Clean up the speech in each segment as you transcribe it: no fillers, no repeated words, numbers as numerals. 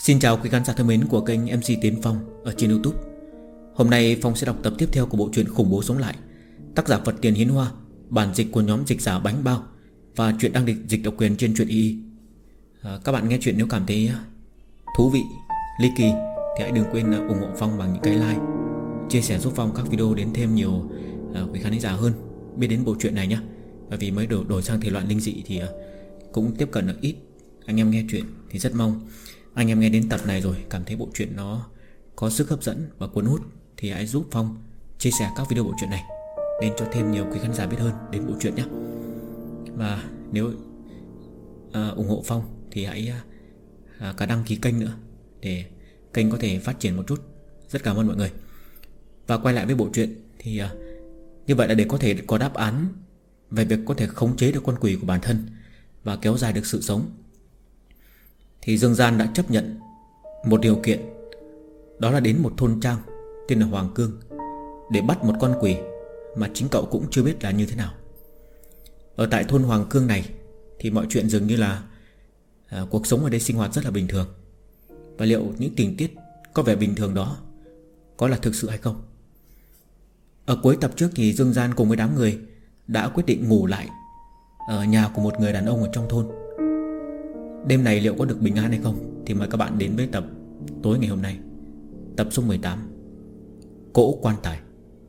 Xin chào quý khán giả thân mến của kênh MC Tiến Phong ở trên YouTube. Hôm nay Phong sẽ đọc tập tiếp theo của bộ truyện Khủng Bố Sống Lại, tác giả Vật Tiền Hiến Hoa, bản dịch của nhóm dịch giả Bánh Bao và truyện đăng dịch độc quyền trên truyện y. Các bạn nghe chuyện nếu cảm thấy thú vị, ly kỳ thì hãy đừng quên ủng hộ Phong bằng những cái like, chia sẻ giúp Phong các video đến thêm nhiều quý khán giả hơn biết đến bộ truyện này nhé. Bởi vì mới đổi sang thể loại linh dị thì cũng tiếp cận được ít anh em nghe chuyện, thì rất mong anh em nghe đến tập này rồi cảm thấy bộ truyện nó có sức hấp dẫn và cuốn hút thì hãy giúp Phong chia sẻ các video bộ truyện này đến cho thêm nhiều quý khán giả biết hơn đến bộ truyện nhé. Và nếu ủng hộ Phong thì hãy cả đăng ký kênh nữa để kênh có thể phát triển một chút. Rất cảm ơn mọi người. Và quay lại với bộ truyện thì như vậy là để có thể có đáp án về việc có thể khống chế được con quỷ của bản thân và kéo dài được sự sống, thì Dương Gian đã chấp nhận một điều kiện, đó là đến một thôn trang tên là Hoàng Cương để bắt một con quỷ mà chính cậu cũng chưa biết là như thế nào. Ở tại thôn Hoàng Cương này thì mọi chuyện dường như là cuộc sống ở đây sinh hoạt rất là bình thường. Và liệu những tình tiết có vẻ bình thường đó có là thực sự hay không? Ở cuối tập trước thì Dương Gian cùng với đám người đã quyết định ngủ lại ở nhà của một người đàn ông ở trong thôn. Đêm này liệu có được bình an hay không thì mời các bạn đến với tập tối ngày hôm nay, tập số 18, Cỗ Quan Tài.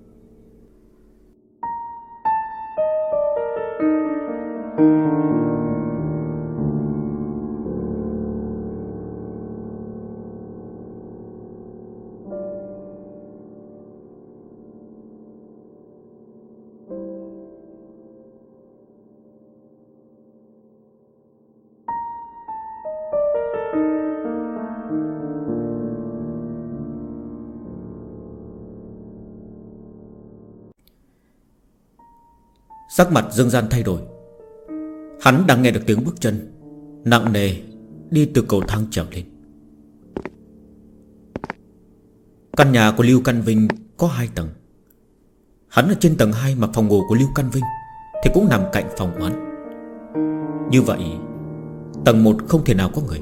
Sắc mặt Dương Gian thay đổi. Hắn đang nghe được tiếng bước chân nặng nề đi từ cầu thang trèo lên. Căn nhà của Lưu Căn Vinh có 2 tầng. Hắn ở trên tầng 2 mà phòng ngủ của Lưu Căn Vinh thì cũng nằm cạnh phòng của hắn. Như vậy tầng 1 không thể nào có người.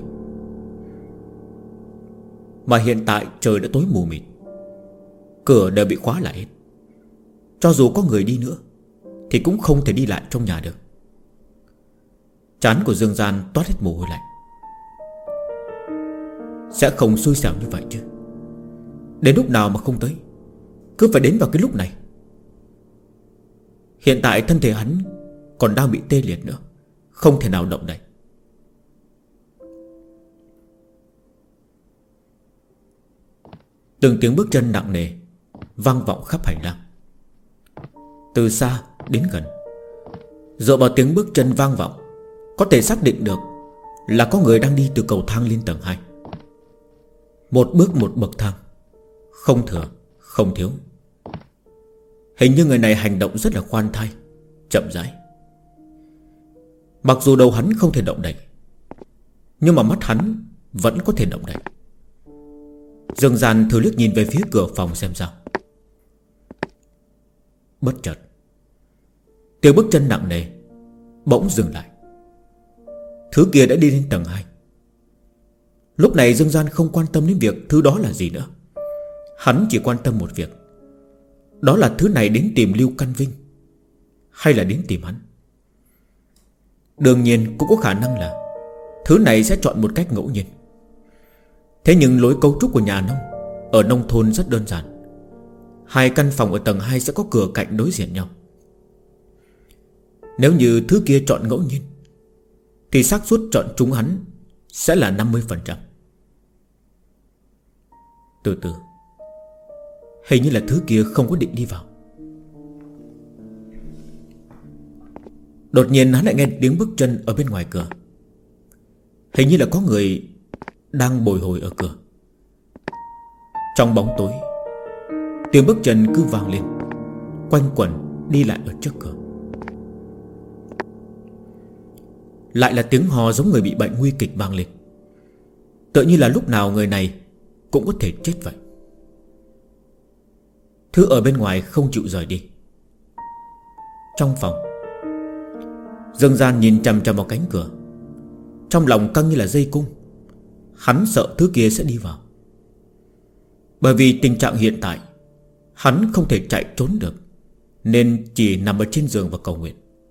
Mà hiện tại trời đã tối mù mịt, cửa đều bị khóa lại hết. Cho dù có người đi nữa thì cũng không thể đi lại trong nhà được. Trán của Dương Gian toát hết mồ hôi lạnh. Sẽ không xui xẻo như vậy chứ? Đến lúc nào mà không tới, cứ phải đến vào cái lúc này. Hiện tại thân thể hắn còn đang bị tê liệt nữa, không thể nào động đậy. Từng tiếng bước chân nặng nề vang vọng khắp hành lang, từ xa đến gần. Dựa vào tiếng bước chân vang vọng, có thể xác định được là có người đang đi từ cầu thang lên tầng 2. Một bước một bậc thang, không thừa không thiếu. Hình như người này hành động rất là khoan thai, chậm rãi. Mặc dù đầu hắn không thể động đậy, nhưng mà mắt hắn vẫn có thể động đậy. Dương Gian thử liếc nhìn về phía cửa phòng xem sao. Bất chợt tiếng bước chân nặng nề bỗng dừng lại. Thứ kia đã đi lên tầng 2. Lúc này Dương Gian không quan tâm đến việc thứ đó là gì nữa. Hắn chỉ quan tâm một việc, đó là thứ này đến tìm Lưu Căn Vinh hay là đến tìm hắn. Đương nhiên cũng có khả năng là thứ này sẽ chọn một cách ngẫu nhiên. Thế nhưng lối cấu trúc của nhà nông ở nông thôn rất đơn giản. 2 căn phòng ở tầng 2 sẽ có cửa cạnh đối diện nhau. Nếu như thứ kia chọn ngẫu nhiên thì xác suất chọn trúng hắn sẽ là 50%. Từ từ, hình như là thứ kia không có định đi vào. Đột nhiên hắn lại nghe tiếng bước chân ở bên ngoài cửa. Hình như là có người đang bồi hồi ở cửa. Trong bóng tối, tiếng bước chân cứ vang lên, quanh quẩn đi lại ở trước cửa. Lại là tiếng hò giống người bị bệnh nguy kịch vang lên, tựa như là lúc nào người này cũng có thể chết vậy. Thứ ở bên ngoài không chịu rời đi. Trong phòng, Dương Gian nhìn chằm chằm vào cánh cửa, trong lòng căng như là dây cung. hắn sợ thứ kia sẽ đi vào. Bởi vì tình trạng hiện tại hắn không thể chạy trốn được, nên chỉ nằm ở trên giường và cầu nguyện.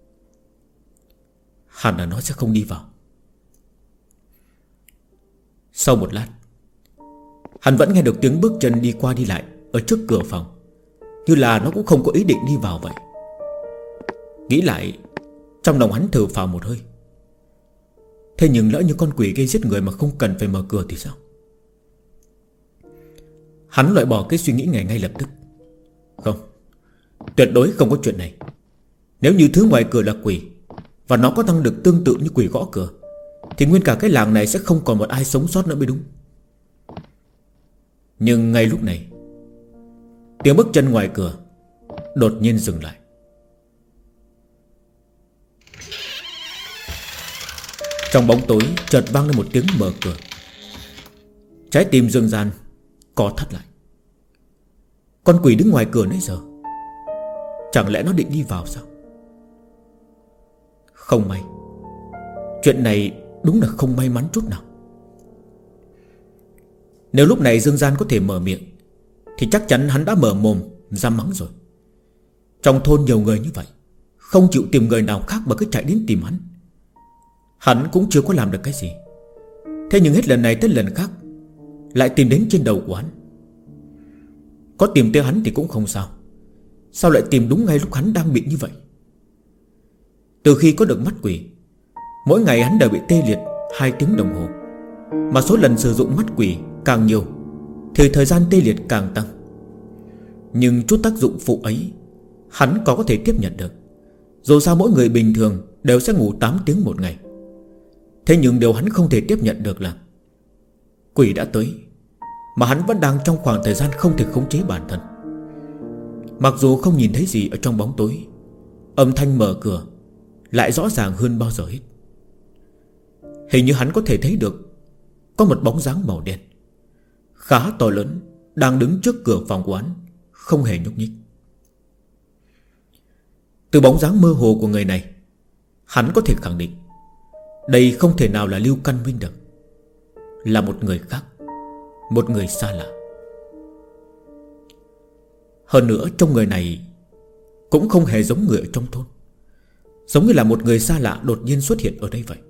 Hẳn là nó sẽ không đi vào. Sau một lát, hắn vẫn nghe được tiếng bước chân đi qua đi lại ở trước cửa phòng, như là nó cũng không có ý định đi vào vậy. Nghĩ lại, trong lòng hắn thở phào một hơi. Thế nhưng lỡ như con quỷ gây giết người mà không cần phải mở cửa thì sao? Hắn loại bỏ cái suy nghĩ này ngay lập tức. Không, tuyệt đối không có chuyện này. Nếu như thứ ngoài cửa là quỷ, và nó có năng lực tương tự như quỷ gõ cửa, thì nguyên cả cái làng này sẽ không còn một ai sống sót nữa mới đúng. Nhưng ngay lúc này, tiếng bước chân ngoài cửa đột nhiên dừng lại. Trong bóng tối chợt vang lên một tiếng mở cửa. Trái tim Dương Gian co thắt lại. Con quỷ đứng ngoài cửa nãy giờ, chẳng lẽ nó định đi vào sao? Không may. Chuyện này đúng là không may mắn chút nào. Nếu lúc này Dương Gian có thể mở miệng thì chắc chắn hắn đã mở mồm ra mắng rồi. Trong thôn nhiều người như vậy, không chịu tìm người nào khác mà cứ chạy đến tìm hắn. Hắn cũng chưa có làm được cái gì. Thế nhưng hết lần này tới lần khác lại tìm đến trên đầu của hắn. Có tìm tới hắn thì cũng không sao, sao lại tìm đúng ngay lúc hắn đang bị như vậy? Từ khi có được mắt quỷ, mỗi ngày hắn đều bị tê liệt 2 tiếng đồng hồ. Mà số lần sử dụng mắt quỷ càng nhiều thì thời gian tê liệt càng tăng. Nhưng chút tác dụng phụ ấy hắn có thể tiếp nhận được. Dù sao mỗi người bình thường đều sẽ ngủ 8 tiếng một ngày. Thế nhưng điều hắn không thể tiếp nhận được là quỷ đã tới, mà hắn vẫn đang trong khoảng thời gian không thể khống chế bản thân. Mặc dù không nhìn thấy gì ở trong bóng tối, âm thanh mở cửa lại rõ ràng hơn bao giờ hết. Hình như hắn có thể thấy được có một bóng dáng màu đen khá to lớn đang đứng trước cửa phòng của hắn, không hề nhúc nhích. Từ bóng dáng mơ hồ của người này, hắn có thể khẳng định đây không thể nào là Lưu Căn Vinh được, là một người khác, một người xa lạ. Hơn nữa trong người này cũng không hề giống người ở trong thôn, giống như là một người xa lạ đột nhiên xuất hiện ở đây vậy.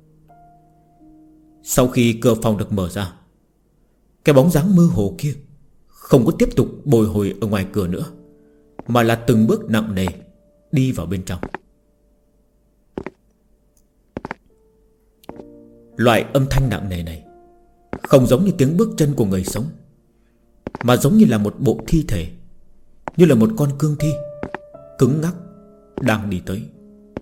Sau khi cửa phòng được mở ra, cái bóng dáng mơ hồ kia không có tiếp tục bồi hồi ở ngoài cửa nữa, mà là từng bước nặng nề đi vào bên trong. Loại âm thanh nặng nề này không giống như tiếng bước chân của người sống, mà giống như là một bộ thi thể, như là một con cương thi cứng ngắc đang đi tới.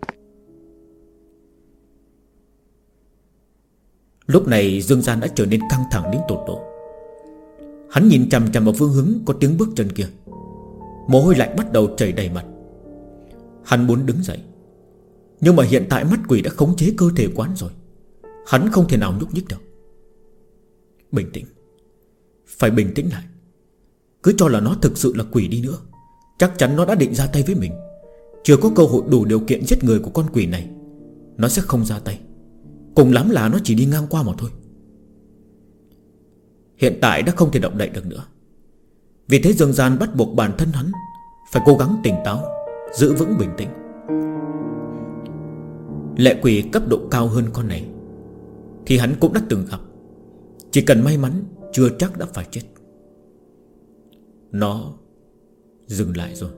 Lúc này Dương Gian đã trở nên căng thẳng đến tột độ. Hắn nhìn chằm chằm vào phương hướng có tiếng bước chân kia, mồ hôi lạnh bắt đầu chảy đầy mặt. Hắn muốn đứng dậy, nhưng mà hiện tại mắt quỷ đã khống chế cơ thể quán rồi, hắn không thể nào nhúc nhích được. Bình tĩnh, phải bình tĩnh lại. Cứ cho là nó thực sự là quỷ đi nữa, chắc chắn nó đã định ra tay với mình. Chưa có cơ hội đủ điều kiện giết người của con quỷ này, nó sẽ không ra tay. Cùng lắm là nó chỉ đi ngang qua mà thôi. Hiện tại đã không thể động đậy được nữa. Vì thế Dương Gian bắt buộc bản thân hắn phải cố gắng tỉnh táo, giữ vững bình tĩnh. Lệ quỷ cấp độ cao hơn con này thì hắn cũng đã từng gặp. Chỉ cần may mắn chưa chắc đã phải chết. Nó dừng lại rồi.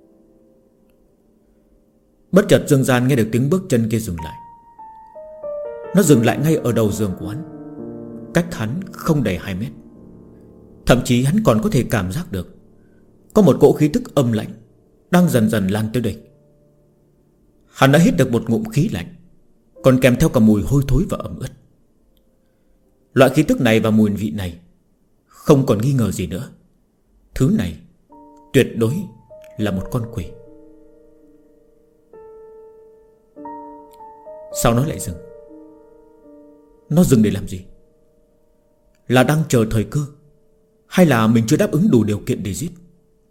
Bất chợt Dương Gian nghe được tiếng bước chân kia dừng lại. Nó dừng lại ngay ở đầu giường của hắn, cách hắn không đầy 2 mét. Thậm chí hắn còn có thể cảm giác được có một cỗ khí tức âm lạnh đang dần dần lan tới đây. Hắn đã hít được một ngụm khí lạnh, còn kèm theo cả mùi hôi thối và ẩm ướt. Loại khí tức này và mùi vị này không còn nghi ngờ gì nữa, thứ này tuyệt đối là một con quỷ. Sao nó lại dừng? Nó dừng để làm gì? Là đang chờ thời cơ, hay là mình chưa đáp ứng đủ điều kiện để giết?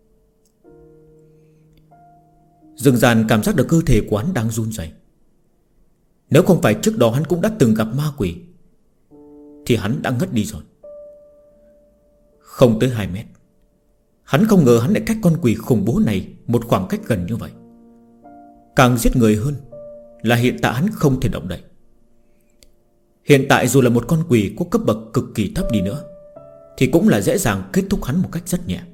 Dương Gian cảm giác được cơ thể của hắn đang run rẩy. Nếu không phải trước đó hắn cũng đã từng gặp ma quỷ, thì hắn đã ngất đi rồi. Không tới 2 mét. Hắn không ngờ hắn lại cách con quỷ khủng bố này một khoảng cách gần như vậy. Càng giết người hơn là hiện tại hắn không thể động đậy. Hiện tại dù là một con quỷ có cấp bậc cực kỳ thấp đi nữa thì cũng là dễ dàng kết thúc hắn một cách rất nhẹ.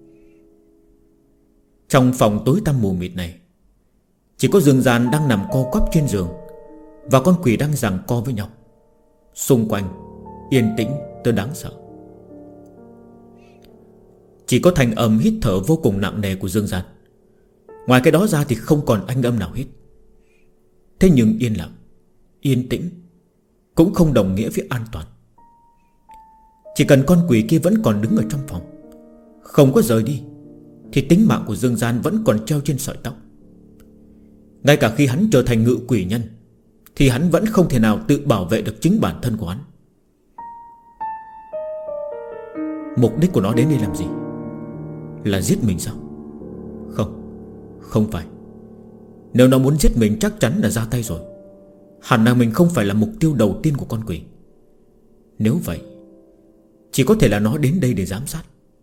Trong phòng tối tăm mù mịt này, chỉ có Dương Gian đang nằm co quắp trên giường và con quỷ đang giằng co với nhau. Xung quanh yên tĩnh tới đáng sợ. Chỉ có thanh âm hít thở vô cùng nặng nề của Dương Gian. Ngoài cái đó ra thì không còn thanh âm nào hết. Thế nhưng yên lặng, yên tĩnh cũng không đồng nghĩa với an toàn. Chỉ cần con quỷ kia vẫn còn đứng ở trong phòng, không có rời đi, thì tính mạng của Dương Gian vẫn còn treo trên sợi tóc. Ngay cả khi hắn trở thành ngự quỷ nhân thì hắn vẫn không thể nào tự bảo vệ được chính bản thân của hắn. Mục đích của nó đến đây làm gì? Là giết mình sao? Không, không phải. Nếu nó muốn giết mình chắc chắn là ra tay rồi. Hẳn là mình không phải là mục tiêu đầu tiên của con quỷ. Nếu vậy, chỉ có thể là nó đến đây để giám sát.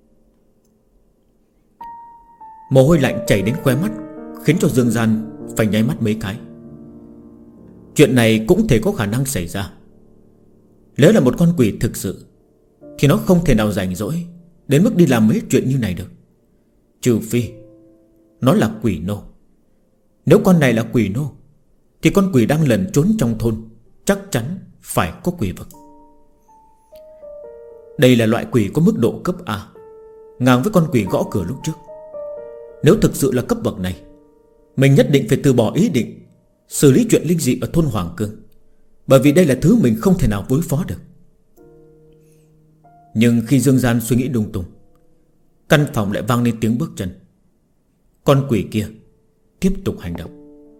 Mồ hôi lạnh chảy đến khóe mắt, khiến cho Dương Gian phải nháy mắt mấy cái. Chuyện này cũng thể có khả năng xảy ra. Nếu là một con quỷ thực sự thì nó không thể nào rảnh rỗi đến mức đi làm mấy chuyện như này được. Trừ phi nó là quỷ nô. Nếu con này là quỷ nô thì con quỷ đang lẩn trốn trong thôn chắc chắn phải có quỷ vực. Đây là loại quỷ có mức độ cấp A, ngang với con quỷ gõ cửa lúc trước. Nếu thực sự là cấp bậc này, mình nhất định phải từ bỏ ý định xử lý chuyện linh dị ở thôn Hoàng Cương, bởi vì đây là thứ mình không thể nào đối phó được. Nhưng khi Dương Gian suy nghĩ lung tung, căn phòng lại vang lên tiếng bước chân. Con quỷ kia tiếp tục hành động.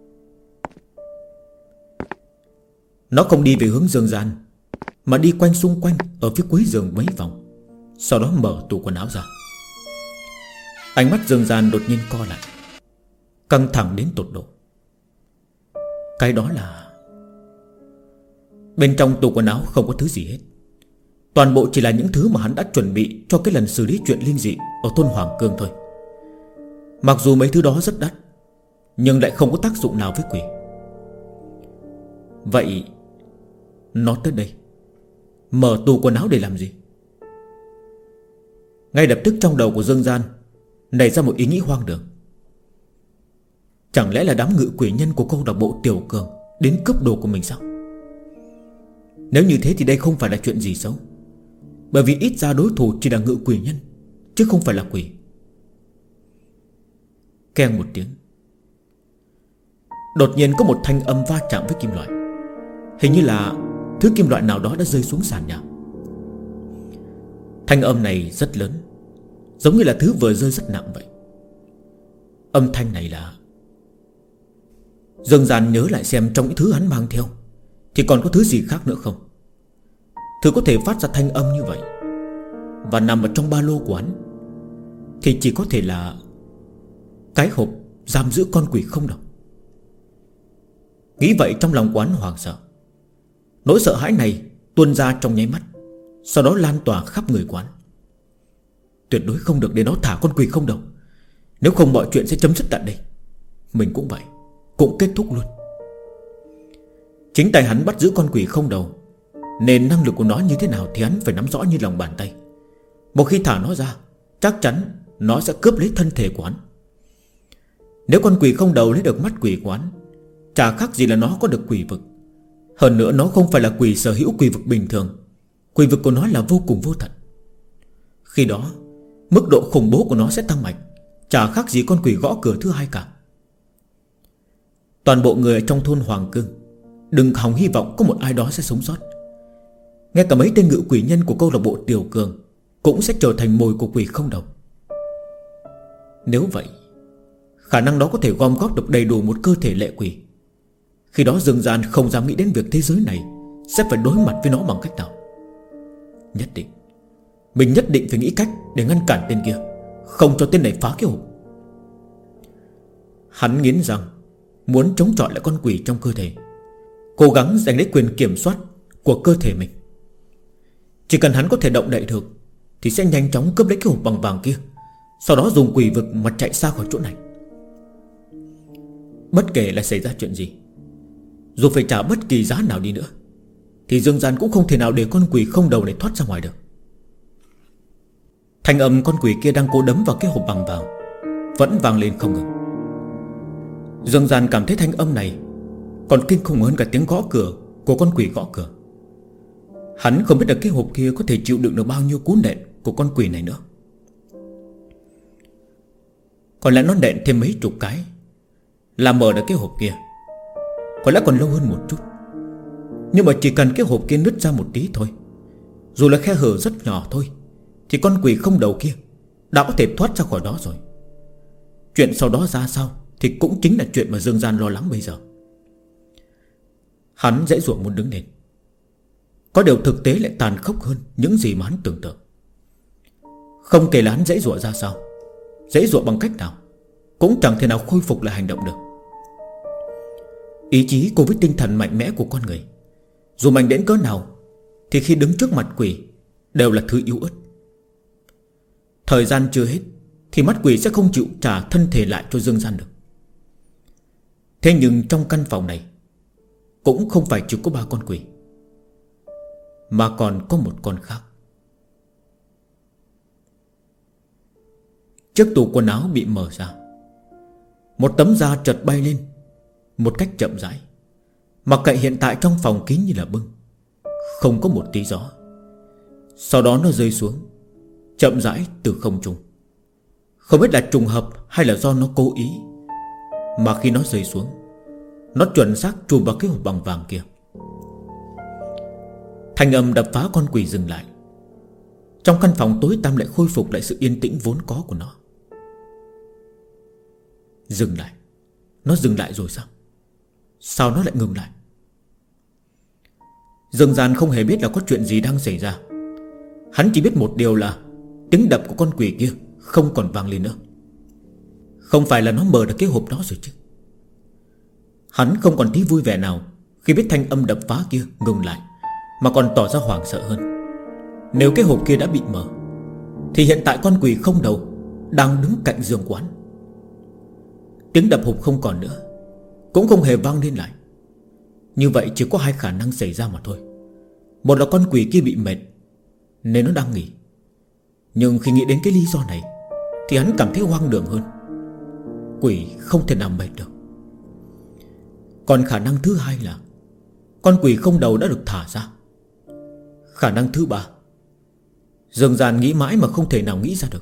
Nó không đi về hướng Dương Gian, mà đi quanh xung quanh ở phía cuối giường mấy vòng, sau đó mở tủ quần áo ra. Ánh mắt Dương Gian đột nhiên co lại, căng thẳng đến tột độ. Cái đó là... Bên trong tủ quần áo không có thứ gì hết. Toàn bộ chỉ là những thứ mà hắn đã chuẩn bị cho cái lần xử lý chuyện linh dị ở thôn Hoàng Cương thôi. Mặc dù mấy thứ đó rất đắt, nhưng lại không có tác dụng nào với quỷ. Vậy nó tới đây mở tủ quần áo để làm gì? Ngay lập tức trong đầu của Dương Gian nảy ra một ý nghĩ hoang đường. Chẳng lẽ là đám ngự quỷ nhân của câu lạc bộ Tiểu Cường đến cướp đồ của mình sao? Nếu như thế thì đây không phải là chuyện gì xấu, bởi vì ít ra đối thủ chỉ là ngự quỷ nhân, chứ không phải là quỷ. Keng một tiếng, đột nhiên có một thanh âm va chạm với kim loại. Hình như là thứ kim loại nào đó đã rơi xuống sàn nhà. Thanh âm này rất lớn, giống như là thứ vừa rơi rất nặng vậy. Âm thanh này là... Dương Gian nhớ lại xem trong những thứ hắn mang theo thì còn có thứ gì khác nữa không. Thứ có thể phát ra thanh âm như vậy và nằm ở trong ba lô của hắn thì chỉ có thể là cái hộp giam giữ con quỷ không đầu. Nghĩ vậy trong lòng của hắn hoảng sợ. Nỗi sợ hãi này tuôn ra trong nháy mắt, sau đó lan tỏa khắp người quán. Tuyệt đối không được để nó thả con quỷ không đầu, nếu không mọi chuyện sẽ chấm dứt tại đây. Mình cũng vậy, cũng kết thúc luôn. Chính tay hắn bắt giữ con quỷ không đầu, nên năng lực của nó như thế nào thì hắn phải nắm rõ như lòng bàn tay. Một khi thả nó ra, chắc chắn nó sẽ cướp lấy thân thể của hắn. Nếu con quỷ không đầu lấy được mắt quỷ của hắn, chả khác gì là nó có được quỷ vực. Hơn nữa nó không phải là quỷ sở hữu quỷ vực bình thường. Quỷ vực của nó là vô cùng vô tận. Khi đó mức độ khủng bố của nó sẽ tăng mạnh, chả khác gì con quỷ gõ cửa thứ hai cả. Toàn bộ người ở trong thôn Hoàng Cương đừng hòng hy vọng có một ai đó sẽ sống sót. Ngay cả mấy tên ngự quỷ nhân của câu lạc bộ Tiểu Cường cũng sẽ trở thành mồi của quỷ không đầu. Nếu vậy, khả năng đó có thể gom góp được đầy đủ một cơ thể lệ quỷ. Khi đó Dương Gian không dám nghĩ đến việc thế giới này sẽ phải đối mặt với nó bằng cách nào. Nhất định, mình nhất định phải nghĩ cách để ngăn cản tên kia, không cho tên này phá cái hộp. Hắn nghiến răng, muốn chống chọi lại con quỷ trong cơ thể, cố gắng giành lấy quyền kiểm soát của cơ thể mình. Chỉ cần hắn có thể động đậy được thì sẽ nhanh chóng cướp lấy cái hộp bằng vàng kia, sau đó dùng quỷ vực mà chạy xa khỏi chỗ này. Bất kể là xảy ra chuyện gì, dù phải trả bất kỳ giá nào đi nữa, thì Dương Gian cũng không thể nào để con quỷ không đầu này thoát ra ngoài được. Thanh âm con quỷ kia đang cố đấm vào cái hộp bằng vàng vẫn vang lên không ngừng. Dương Gian cảm thấy thanh âm này còn kinh khủng hơn cả tiếng gõ cửa của con quỷ gõ cửa. Hắn không biết được cái hộp kia có thể chịu đựng được bao nhiêu cú nện của con quỷ này nữa. Còn lẽ nó nện thêm mấy chục cái là mở được cái hộp kia, có lẽ còn lâu hơn một chút. Nhưng mà chỉ cần cái hộp kia nứt ra một tí thôi, dù là khe hở rất nhỏ thôi, thì con quỷ không đầu kia đã có thể thoát ra khỏi đó rồi. Chuyện sau đó ra sao thì cũng chính là chuyện mà Dương Gian lo lắng bây giờ. Hắn dễ dụa muốn đứng lên. Có điều thực tế lại tàn khốc hơn những gì mà hắn tưởng tượng. Không kể là hắn dễ dụa ra sao, dễ dụa bằng cách nào, cũng chẳng thể nào khôi phục lại hành động được. Ý chí cùng với tinh thần mạnh mẽ của con người, dù mạnh đến cỡ nào, thì khi đứng trước mặt quỷ đều là thứ yếu ớt. Thời gian chưa hết thì mắt quỷ sẽ không chịu trả thân thể lại cho Dương Gian được. Thế nhưng trong căn phòng này cũng không phải chỉ có 3 con quỷ, mà còn có một con khác. Chiếc tủ quần áo bị mở ra, một tấm da chợt bay lên một cách chậm rãi. Mặc kệ hiện tại trong phòng kín như là bưng, không có một tí gió. Sau đó nó rơi xuống chậm rãi từ không trung. Không biết là trùng hợp hay là do nó cố ý, mà khi nó rơi xuống, nó chuẩn xác chùm vào cái hộp bằng vàng kia. Thanh âm đập phá con quỷ dừng lại. Trong căn phòng tối tăm lại khôi phục lại sự yên tĩnh vốn có của nó. Dừng lại. Nó dừng lại rồi sao? Sao nó lại ngừng lại? Dương Gian không hề biết là có chuyện gì đang xảy ra. Hắn chỉ biết một điều là tiếng đập của con quỷ kia không còn vang lên nữa. Không phải là nó mở được cái hộp đó rồi chứ? Hắn không còn tí vui vẻ nào khi biết thanh âm đập phá kia ngừng lại, mà còn tỏ ra hoảng sợ hơn. Nếu cái hộp kia đã bị mở, thì hiện tại con quỷ không đầu đang đứng cạnh giường quán. Tiếng đập hộp không còn nữa, cũng không hề vang lên lại. Như vậy chỉ có 2 khả năng xảy ra mà thôi. Một là con quỷ kia bị mệt nên nó đang nghỉ. Nhưng khi nghĩ đến cái lý do này thì hắn cảm thấy hoang đường hơn. Quỷ không thể nào mệt được. Còn khả năng thứ hai là con quỷ không đầu đã được thả ra. Khả năng thứ ba, Dương Gian nghĩ mãi mà không thể nào nghĩ ra được.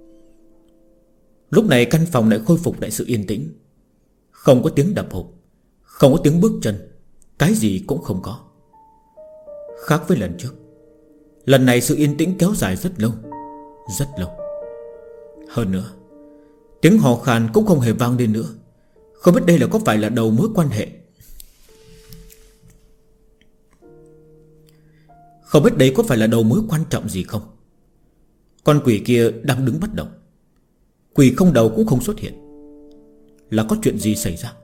Lúc này căn phòng lại khôi phục lại sự yên tĩnh. Không có tiếng đập hộp, không có tiếng bước chân, cái gì cũng không có. Khác với lần trước, lần này sự yên tĩnh kéo dài rất lâu. Rất lâu. Hơn nữa, tiếng hò khan cũng không hề vang lên nữa. Không biết đây là có phải là đầu mối quan hệ, không biết đây có phải là đầu mối quan trọng gì không. Con quỷ kia đang đứng bất động, quỷ không đầu cũng không xuất hiện. Là có chuyện gì xảy ra?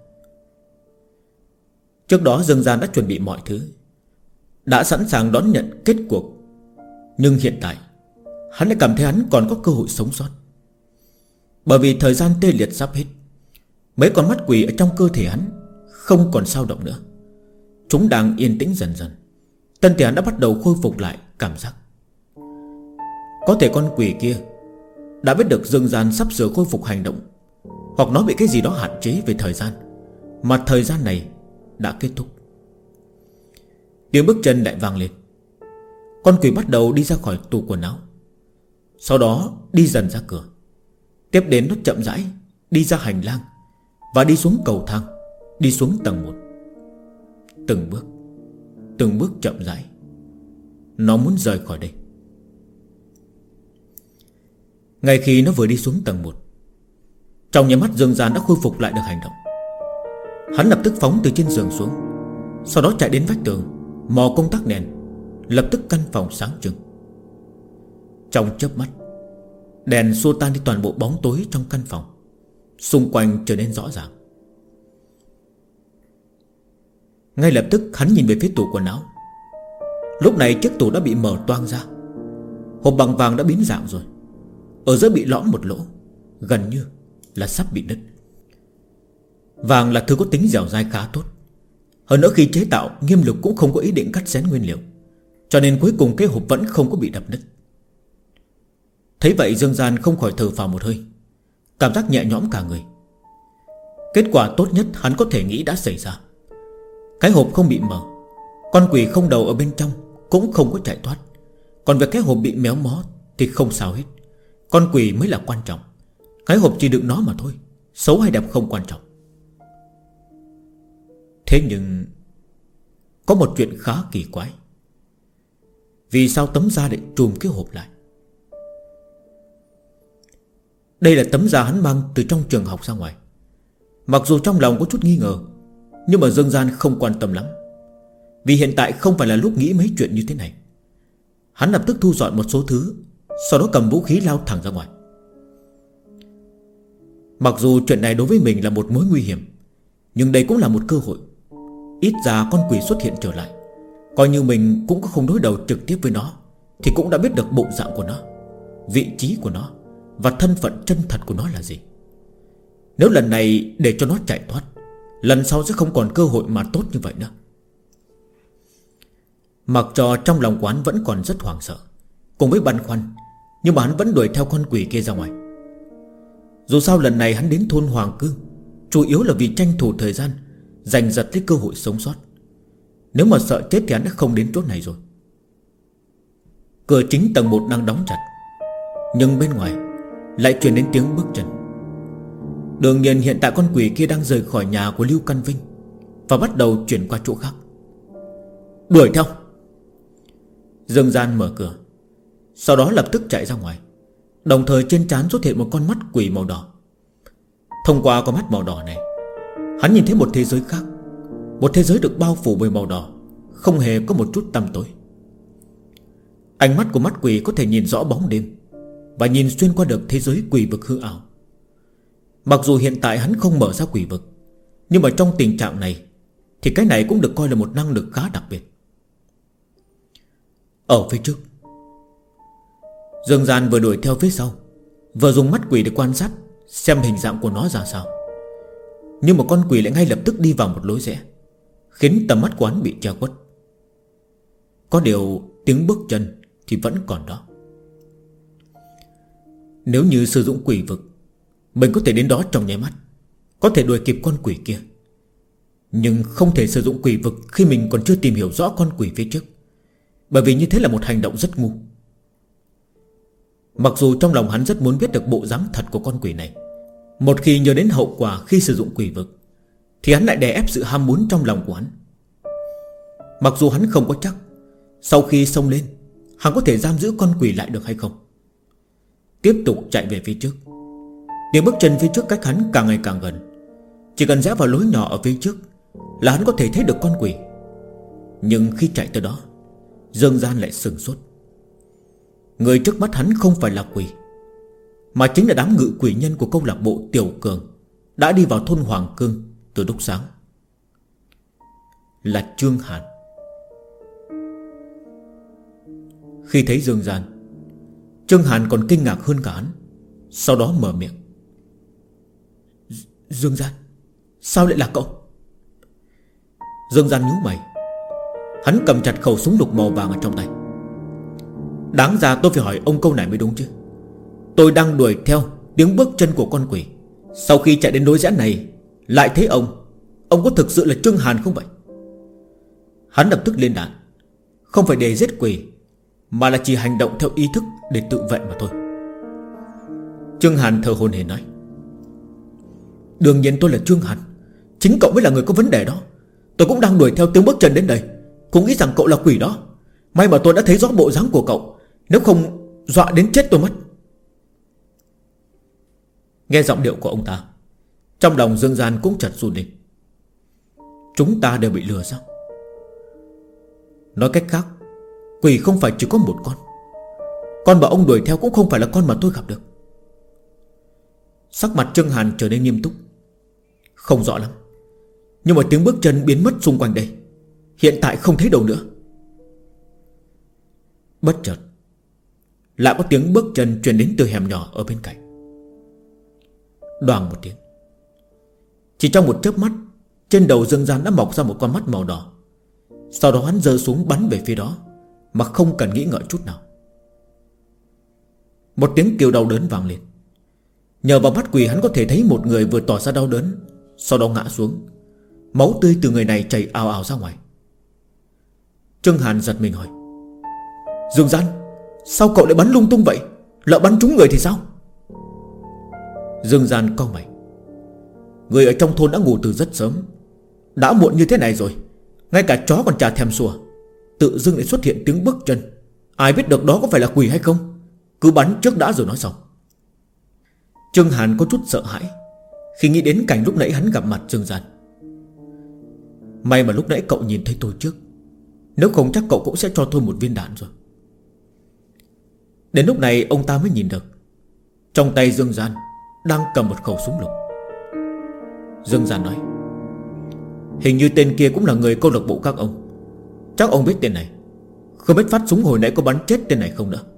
Trước đó Dương Gian đã chuẩn bị mọi thứ, đã sẵn sàng đón nhận kết cuộc. Nhưng hiện tại hắn lại cảm thấy hắn còn có cơ hội sống sót. Bởi vì thời gian tê liệt sắp hết. Mấy con mắt quỷ ở trong cơ thể hắn không còn dao động nữa. Chúng đang yên tĩnh dần dần. Thân thể hắn đã bắt đầu khôi phục lại cảm giác. Có thể con quỷ kia đã biết được Dương Gian sắp sửa khôi phục hành động, hoặc nó bị cái gì đó hạn chế về thời gian, mà thời gian này đã kết thúc. Tiếng bước chân lại vang lên. Con quỷ bắt đầu đi ra khỏi tủ quần áo, sau đó đi dần ra cửa. Tiếp đến nó chậm rãi đi ra hành lang, và đi xuống cầu thang, đi xuống tầng 1. Từng bước chậm rãi. Nó muốn rời khỏi đây. Ngay khi nó vừa đi xuống tầng 1, trong nháy mắt Dương Gian đã khôi phục lại được hành động. Hắn lập tức phóng từ trên giường xuống, sau đó chạy đến vách tường, mò công tắc đèn. Lập tức căn phòng sáng trưng. Trong chớp mắt, đèn xua tan đi toàn bộ bóng tối trong căn phòng. Xung quanh trở nên rõ ràng. Ngay lập tức hắn nhìn về phía tủ quần áo. Lúc này chiếc tủ đã bị mở toang ra. Hộp bằng vàng đã biến dạng rồi. Ở giữa bị lõm một lỗ, gần như là sắp bị nứt. Vàng là thứ có tính dẻo dai khá tốt. Hơn nữa khi chế tạo, Nghiêm Lục cũng không có ý định cắt xén nguyên liệu, cho nên cuối cùng cái hộp vẫn không có bị đập nứt. Thấy vậy Dương Gian không khỏi thở phào một hơi, cảm giác nhẹ nhõm cả người. Kết quả tốt nhất hắn có thể nghĩ đã xảy ra. Cái hộp không bị mở, con quỷ không đầu ở bên trong cũng không có chạy thoát. Còn về cái hộp bị méo mó thì không sao hết. Con quỷ mới là quan trọng. Cái hộp chỉ đựng nó mà thôi, xấu hay đẹp không quan trọng. Thế nhưng có một chuyện khá kỳ quái. Vì sao tấm da lại trùm cái hộp lại? Đây là tấm da hắn mang từ trong trường học ra ngoài. Mặc dù trong lòng có chút nghi ngờ, nhưng mà Dương Gian không quan tâm lắm, vì hiện tại không phải là lúc nghĩ mấy chuyện như thế này. Hắn lập tức thu dọn một số thứ, sau đó cầm vũ khí lao thẳng ra ngoài. Mặc dù chuyện này đối với mình là một mối nguy hiểm, nhưng đây cũng là một cơ hội. Ít ra con quỷ xuất hiện trở lại, coi như mình cũng có không đối đầu trực tiếp với nó thì cũng đã biết được bộ dạng của nó, vị trí của nó và thân phận chân thật của nó là gì. Nếu lần này để cho nó chạy thoát, lần sau sẽ không còn cơ hội mà tốt như vậy nữa. Mặc cho trong lòng quán vẫn còn rất hoảng sợ cùng với băn khoăn, nhưng mà hắn vẫn đuổi theo con quỷ kia ra ngoài. Dù sao lần này hắn đến thôn Hoàng Cương chủ yếu là vì tranh thủ thời gian, giành giật lấy cơ hội sống sót. Nếu mà sợ chết thì hắn đã không đến chỗ này rồi. Cửa chính tầng 1 đang đóng chặt, nhưng bên ngoài lại truyền đến tiếng bước chân. Đương nhiên hiện tại con quỷ kia đang rời khỏi nhà của Lưu Căn Vinh và bắt đầu chuyển qua chỗ khác. Đuổi theo. Dương Gian mở cửa, sau đó lập tức chạy ra ngoài. Đồng thời trên trán xuất hiện một con mắt quỷ màu đỏ. Thông qua con mắt màu đỏ này, hắn nhìn thấy một thế giới khác, một thế giới được bao phủ bởi màu đỏ, không hề có một chút tăm tối. Ánh mắt của mắt quỷ có thể nhìn rõ bóng đêm và nhìn xuyên qua được thế giới quỷ vực hư ảo. Mặc dù hiện tại hắn không mở ra quỷ vực, nhưng mà trong tình trạng này thì cái này cũng được coi là một năng lực khá đặc biệt. Ở phía trước, Dương Gian vừa đuổi theo phía sau, vừa dùng mắt quỷ để quan sát xem hình dạng của nó ra sao. Nhưng mà con quỷ lại ngay lập tức đi vào một lối rẽ, khiến tầm mắt của hắn bị che khuất. Có điều tiếng bước chân thì vẫn còn đó. Nếu như sử dụng quỷ vực, mình có thể đến đó trong nháy mắt, có thể đuổi kịp con quỷ kia. Nhưng không thể sử dụng quỷ vực khi mình còn chưa tìm hiểu rõ con quỷ phía trước, bởi vì như thế là một hành động rất ngu. Mặc dù trong lòng hắn rất muốn biết được bộ dáng thật của con quỷ này, một khi nhớ đến hậu quả khi sử dụng quỷ vực thì hắn lại đè ép sự ham muốn trong lòng của hắn. Mặc dù hắn không có chắc sau khi xông lên hắn có thể giam giữ con quỷ lại được hay không. Tiếp tục chạy về phía trước. Tiếng bước chân phía trước cách hắn càng ngày càng gần. Chỉ cần rẽ vào lối nhỏ ở phía trước là hắn có thể thấy được con quỷ. Nhưng khi chạy tới đó, Dương Gian lại sửng sốt. Người trước mắt hắn không phải là quỷ, mà chính là đám ngự quỷ nhân của câu lạc bộ Tiểu Cường đã đi vào thôn Hoàng Cương từ lúc sáng. Là Trương Hàn. Khi thấy Dương Gian, Trương Hàn còn kinh ngạc hơn cả hắn. Sau đó mở miệng: Dương Gian, sao lại là cậu? Dương Gian nhíu mày. Hắn cầm chặt khẩu súng lục màu vàng ở trong tay. Đáng ra tôi phải hỏi ông câu này mới đúng chứ. Tôi đang đuổi theo tiếng bước chân của con quỷ, sau khi chạy đến đối rẽ này lại thấy ông có thực sự là Trương Hàn không vậy? Hắn lập tức lên đạn. Không phải để giết quỷ, mà là chỉ hành động theo ý thức để tự vệ mà thôi. Trương Hàn thở hổn hển nói: Đương nhiên tôi là Trương Hàn, chính cậu mới là người có vấn đề đó. Tôi cũng đang đuổi theo tiếng bước chân đến đây, cũng nghĩ rằng cậu là quỷ đó. May mà tôi đã thấy rõ bộ dáng của cậu, nếu không dọa đến chết tôi mất. Nghe giọng điệu của ông ta, trong lòng Dương Gian cũng chợt run lên. Chúng ta đều bị lừa sao? Nói cách khác, quỷ không phải chỉ có một con mà ông đuổi theo cũng không phải là con mà tôi gặp được. Sắc mặt Trương Hàn trở nên nghiêm túc. Không rõ lắm, nhưng mà tiếng bước chân biến mất xung quanh đây, hiện tại không thấy đâu nữa. Bất chợt lại có tiếng bước chân truyền đến từ hẻm nhỏ ở bên cạnh. Đoàng một tiếng. Chỉ trong một chớp mắt, trên đầu Dương Gian đã mọc ra một con mắt màu đỏ. Sau đó hắn giơ súng bắn về phía đó, mà không cần nghĩ ngợi chút nào. Một tiếng kêu đau đớn vang lên. Nhờ vào mắt quỷ hắn có thể thấy một người vừa tỏ ra đau đớn, sau đó ngã xuống. Máu tươi từ người này chảy ào ào ra ngoài. Trương Hàn giật mình hỏi: Dương Gian, sao cậu lại bắn lung tung vậy? Lỡ bắn trúng người thì sao? Dương Gian cau mày: người ở trong thôn đã ngủ từ rất sớm. Đã muộn như thế này rồi, ngay cả chó còn chả thèm sủa, tự dưng lại xuất hiện tiếng bước chân. Ai biết được đó có phải là quỷ hay không? Cứ bắn trước đã rồi nói sau. Trương Hàn có chút sợ hãi khi nghĩ đến cảnh lúc nãy hắn gặp mặt Dương Gian. May mà lúc nãy cậu nhìn thấy tôi trước, nếu không chắc cậu cũng sẽ cho tôi một viên đạn rồi. Đến lúc này ông ta mới nhìn được trong tay Dương Gian đang cầm một khẩu súng lục. Dương Gian nói: hình như tên kia cũng là người câu lạc bộ các ông. Chắc ông biết tên này. Không biết phát súng hồi nãy có bắn chết tên này không nữa.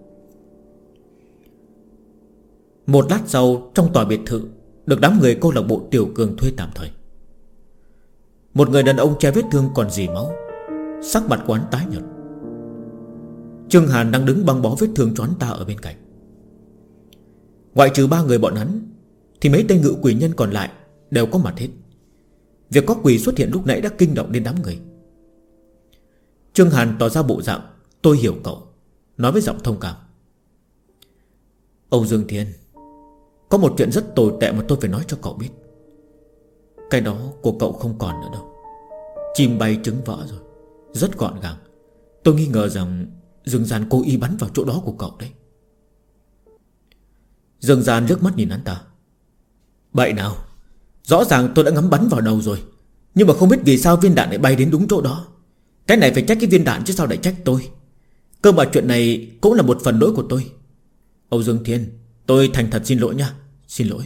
Một lát sau, trong tòa biệt thự được đám người câu lạc bộ Tiểu Cường thuê tạm thời, một người đàn ông che vết thương còn rỉ máu, sắc mặt của hắn tái nhợt. Trương Hàn đang đứng băng bó vết thương cho hắn ta ở bên cạnh. Ngoại trừ 3 người bọn hắn thì mấy tên ngự quỷ nhân còn lại đều có mặt hết. Việc có quỷ xuất hiện lúc nãy đã kinh động đến đám người. Trương Hàn tỏ ra bộ dạng tôi hiểu cậu, nói với giọng thông cảm: Âu Dương Thiên, có một chuyện rất tồi tệ mà tôi phải nói cho cậu biết. Cái đó của cậu không còn nữa đâu. Chim bay trứng vỡ rồi, rất gọn gàng. Tôi nghi ngờ rằng Dương Gian cố ý bắn vào chỗ đó của cậu đấy. Dương Gian liếc mắt nhìn hắn ta: bậy nào, rõ ràng tôi đã ngắm bắn vào đầu rồi, nhưng mà không biết vì sao viên đạn lại bay đến đúng chỗ đó. Cái này phải trách cái viên đạn chứ sao lại trách tôi. Cơ mà chuyện này cũng là một phần lỗi của tôi. Âu Dương Thiên, tôi thành thật xin lỗi nha. Xin lỗi.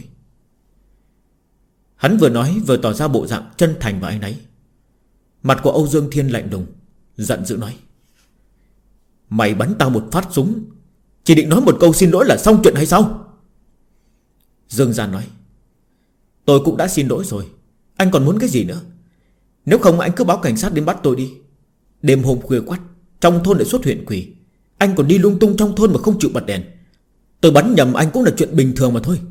Hắn vừa nói vừa tỏ ra bộ dạng chân thành và áy náy. Mặt của Âu Dương Thiên lạnh lùng, giận dữ nói: mày bắn tao một phát súng, chỉ định nói một câu xin lỗi là xong chuyện hay sao? Dương Gian nói: tôi cũng đã xin lỗi rồi, anh còn muốn cái gì nữa? Nếu không anh cứ báo cảnh sát đến bắt tôi đi. Đêm hôm khuya khoắt, trong thôn lại xuất hiện quỷ, anh còn đi lung tung trong thôn mà không chịu bật đèn. Tôi bắn nhầm anh cũng là chuyện bình thường mà thôi.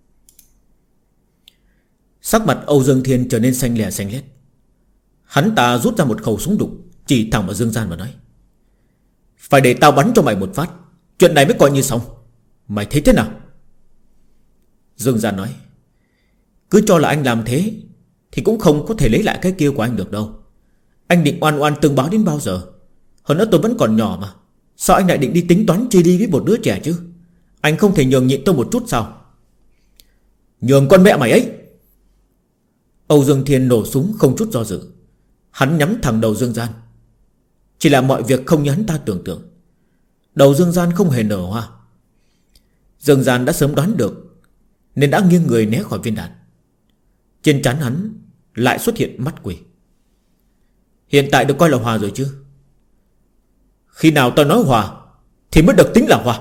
Sắc mặt Âu Dương Thiên trở nên xanh lè xanh lét. Hắn ta rút ra một khẩu súng đục, chỉ thẳng vào Dương Gian và nói: phải để tao bắn cho mày một phát, chuyện này mới coi như xong. Mày thấy thế nào? Dương Gian nói: cứ cho là anh làm thế thì cũng không có thể lấy lại cái kia của anh được đâu. Anh định oan oan tương báo đến bao giờ? Hơn nữa tôi vẫn còn nhỏ mà, sao anh lại định đi tính toán chia đi với một đứa trẻ chứ? Anh không thể nhường nhịn tôi một chút sao? Nhường con mẹ mày ấy! Âu Dương Thiên nổ súng không chút do dự. Hắn nhắm thẳng đầu Dương Gian. Chỉ là mọi việc không như hắn ta tưởng tượng. Đầu Dương Gian không hề nở hoa. Dương Gian đã sớm đoán được nên đã nghiêng người né khỏi viên đạn. Trên trán hắn lại xuất hiện mắt quỷ. Hiện tại được coi là hòa rồi chứ? Khi nào tao nói hòa thì mới được tính là hòa.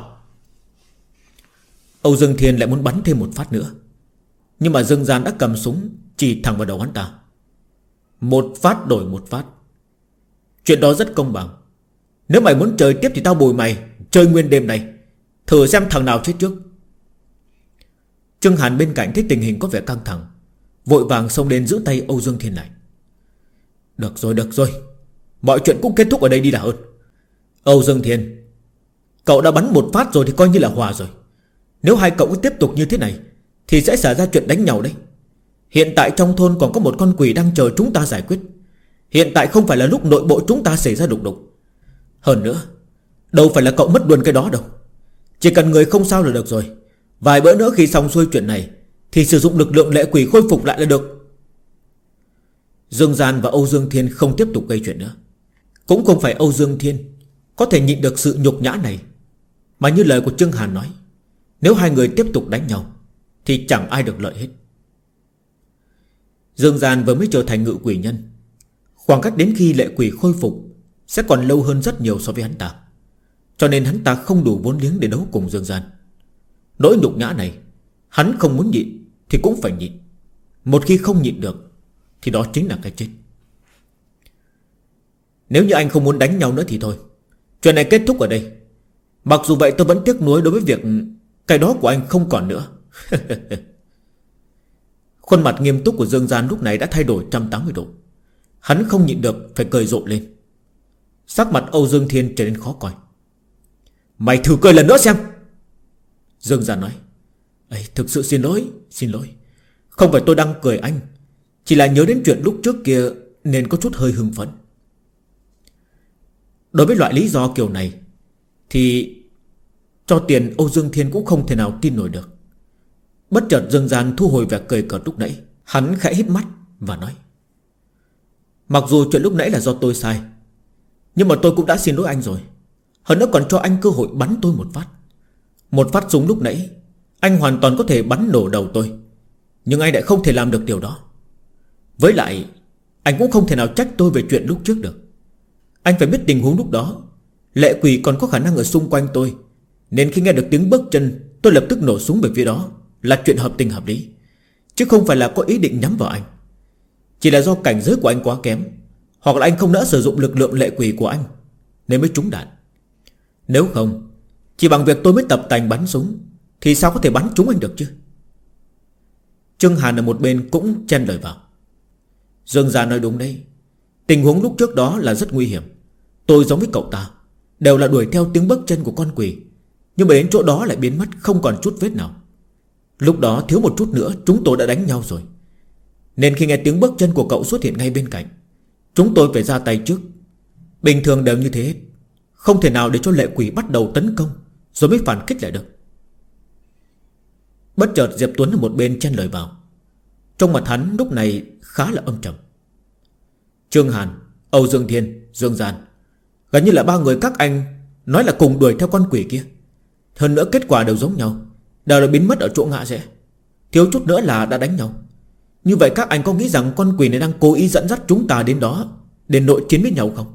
Âu Dương Thiên lại muốn bắn thêm một phát nữa, nhưng mà Dương Gian đã cầm súng chỉ thẳng vào đầu hắn ta. Một phát đổi một phát. Chuyện đó rất công bằng. Nếu mày muốn chơi tiếp thì tao bồi mày chơi nguyên đêm này, thử xem thằng nào chết trước. Trương Hàn bên cạnh thấy tình hình có vẻ căng thẳng, vội vàng xông lên giữ tay Âu Dương Thiên lại. Được rồi, mọi chuyện cũng kết thúc ở đây đi là hơn. Âu Dương Thiên, cậu đã bắn một phát rồi thì coi như là hòa rồi. Nếu hai cậu cứ tiếp tục như thế này thì sẽ xảy ra chuyện đánh nhau đấy. Hiện tại trong thôn còn có một con quỷ đang chờ chúng ta giải quyết. Hiện tại không phải là lúc nội bộ chúng ta xảy ra đục đục. Hơn nữa, đâu phải là cậu mất luôn cái đó đâu. Chỉ cần người không sao là được rồi. Vài bữa nữa khi xong xuôi chuyện này thì sử dụng lực lượng lệ quỷ khôi phục lại là được. Dương Gian và Âu Dương Thiên không tiếp tục gây chuyện nữa. Cũng không phải Âu Dương Thiên có thể nhịn được sự nhục nhã này, mà như lời của Trương Hàn nói, nếu hai người tiếp tục đánh nhau thì chẳng ai được lợi hết. Dương Gian vừa mới trở thành ngự quỷ nhân, khoảng cách đến khi lệ quỷ khôi phục sẽ còn lâu hơn rất nhiều so với hắn ta. cho nên hắn ta không đủ vốn liếng để đấu cùng Dương Gian. Nỗi nhục nhã này hắn không muốn nhịn thì cũng phải nhịn. Một khi không nhịn được thì đó chính là cái chết. Nếu như anh không muốn đánh nhau nữa thì thôi, chuyện này kết thúc ở đây. Mặc dù vậy tôi vẫn tiếc nuối đối với việc cái đó của anh không còn nữa. Khuôn mặt nghiêm túc của Dương Gian lúc này đã thay đổi 180 độ. Hắn không nhịn được phải cười rộ lên. Sắc mặt Âu Dương Thiên trở nên khó coi. Mày thử cười lần nữa xem. Dương Gian nói. Thực sự xin lỗi. Không phải tôi đang cười anh, chỉ là nhớ đến chuyện lúc trước kia nên có chút hơi hưng phấn. Đối với loại lý do kiểu này thì cho tiền Âu Dương Thiên cũng không thể nào tin nổi được. Bất chợt Dương Gian thu hồi vẻ cười cợt lúc nãy. Hắn khẽ híp mắt và nói. Mặc dù chuyện lúc nãy là do tôi sai, nhưng mà tôi cũng đã xin lỗi anh rồi. Hơn nữa còn cho anh cơ hội bắn tôi một phát. Một phát súng lúc nãy anh hoàn toàn có thể bắn nổ đầu tôi, nhưng anh lại không thể làm được điều đó. Với lại anh cũng không thể nào trách tôi về chuyện lúc trước được. Anh phải biết tình huống lúc đó lệ quỷ còn có khả năng ở xung quanh tôi, nên khi nghe được tiếng bước chân tôi lập tức nổ súng về phía đó là chuyện hợp tình hợp lý, chứ không phải là có ý định nhắm vào anh. Chỉ là do cảnh giới của anh quá kém, hoặc là anh không nỡ sử dụng lực lượng lệ quỷ của anh nên mới trúng đạn. Nếu không, chỉ bằng việc tôi mới tập tành bắn súng thì sao có thể bắn trúng anh được chứ? Trương Hàn ở một bên cũng chen lời vào. Dương Gia nói đúng đấy. Tình huống lúc trước đó là rất nguy hiểm. Tôi giống với cậu ta, đều là đuổi theo tiếng bước chân của con quỷ, nhưng mà đến chỗ đó lại biến mất không còn chút vết nào. Lúc đó thiếu một chút nữa chúng tôi đã đánh nhau rồi. Nên khi nghe tiếng bước chân của cậu xuất hiện ngay bên cạnh, chúng tôi phải ra tay trước. Bình thường đều như thế hết, không thể nào để cho lệ quỷ bắt đầu tấn công rồi mới phản kích lại được. Bất chợt Diệp Tuấn ở một bên chen lời vào. Trong mặt hắn lúc này khá là âm trầm. Trương Hàn, Âu Dương Thiên, Dương Gian, gần như là ba người các anh nói là cùng đuổi theo con quỷ kia. Hơn nữa kết quả đều giống nhau, đều là biến mất ở chỗ ngã rẽ, thiếu chút nữa là đã đánh nhau. Như vậy các anh có nghĩ rằng con quỷ này đang cố ý dẫn dắt chúng ta đến đó để nội chiến với nhau không?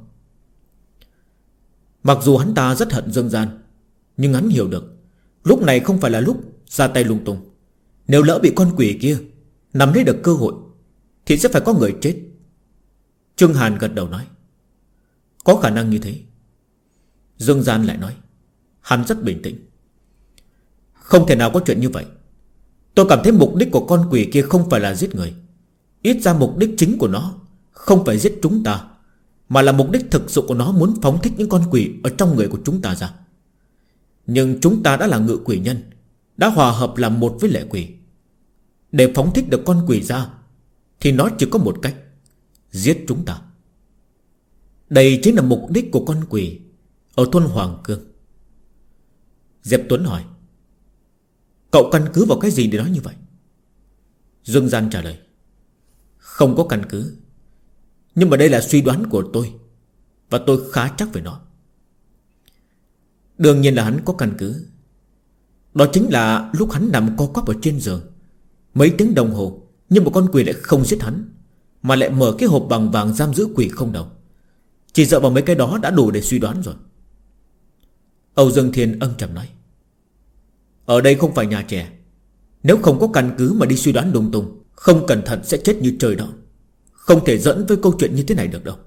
Mặc dù hắn ta rất hận Dương Gian, nhưng hắn hiểu được lúc này không phải là lúc ra tay lung tung. Nếu lỡ bị con quỷ kia nắm lấy được cơ hội thì sẽ phải có người chết. Trương Hàn gật đầu nói. Có khả năng như thế. Dương Gian lại nói. Hắn rất bình tĩnh. Không thể nào có chuyện như vậy. Tôi cảm thấy mục đích của con quỷ kia không phải là giết người. Ít ra mục đích chính của nó không phải giết chúng ta, mà là mục đích thực sự của nó muốn phóng thích những con quỷ ở trong người của chúng ta ra. Nhưng chúng ta đã là ngự quỷ nhân, đã hòa hợp làm một với lệ quỷ. Để phóng thích được con quỷ ra thì nó chỉ có một cách: giết chúng ta. Đây chính là mục đích của con quỷ ở thôn Hoàng Cương. Diệp Tuấn hỏi. Cậu căn cứ vào cái gì để nói như vậy? Dương Gian trả lời. Không có căn cứ, nhưng mà đây là suy đoán của tôi, và tôi khá chắc về nó. Đương nhiên là hắn có căn cứ. Đó chính là lúc hắn nằm co quắp ở trên giường mấy tiếng đồng hồ, nhưng mà con quỷ lại không giết hắn, mà lại mở cái hộp bằng vàng giam giữ quỷ không đầu. Chỉ dựa vào mấy cái đó đã đủ để suy đoán rồi. Âu Dương Thiên âm trầm nói. Ở đây không phải nhà trẻ, nếu không có căn cứ mà đi suy đoán lung tung, không cẩn thận sẽ chết như trời đó. Không thể dẫn với câu chuyện như thế này được đâu.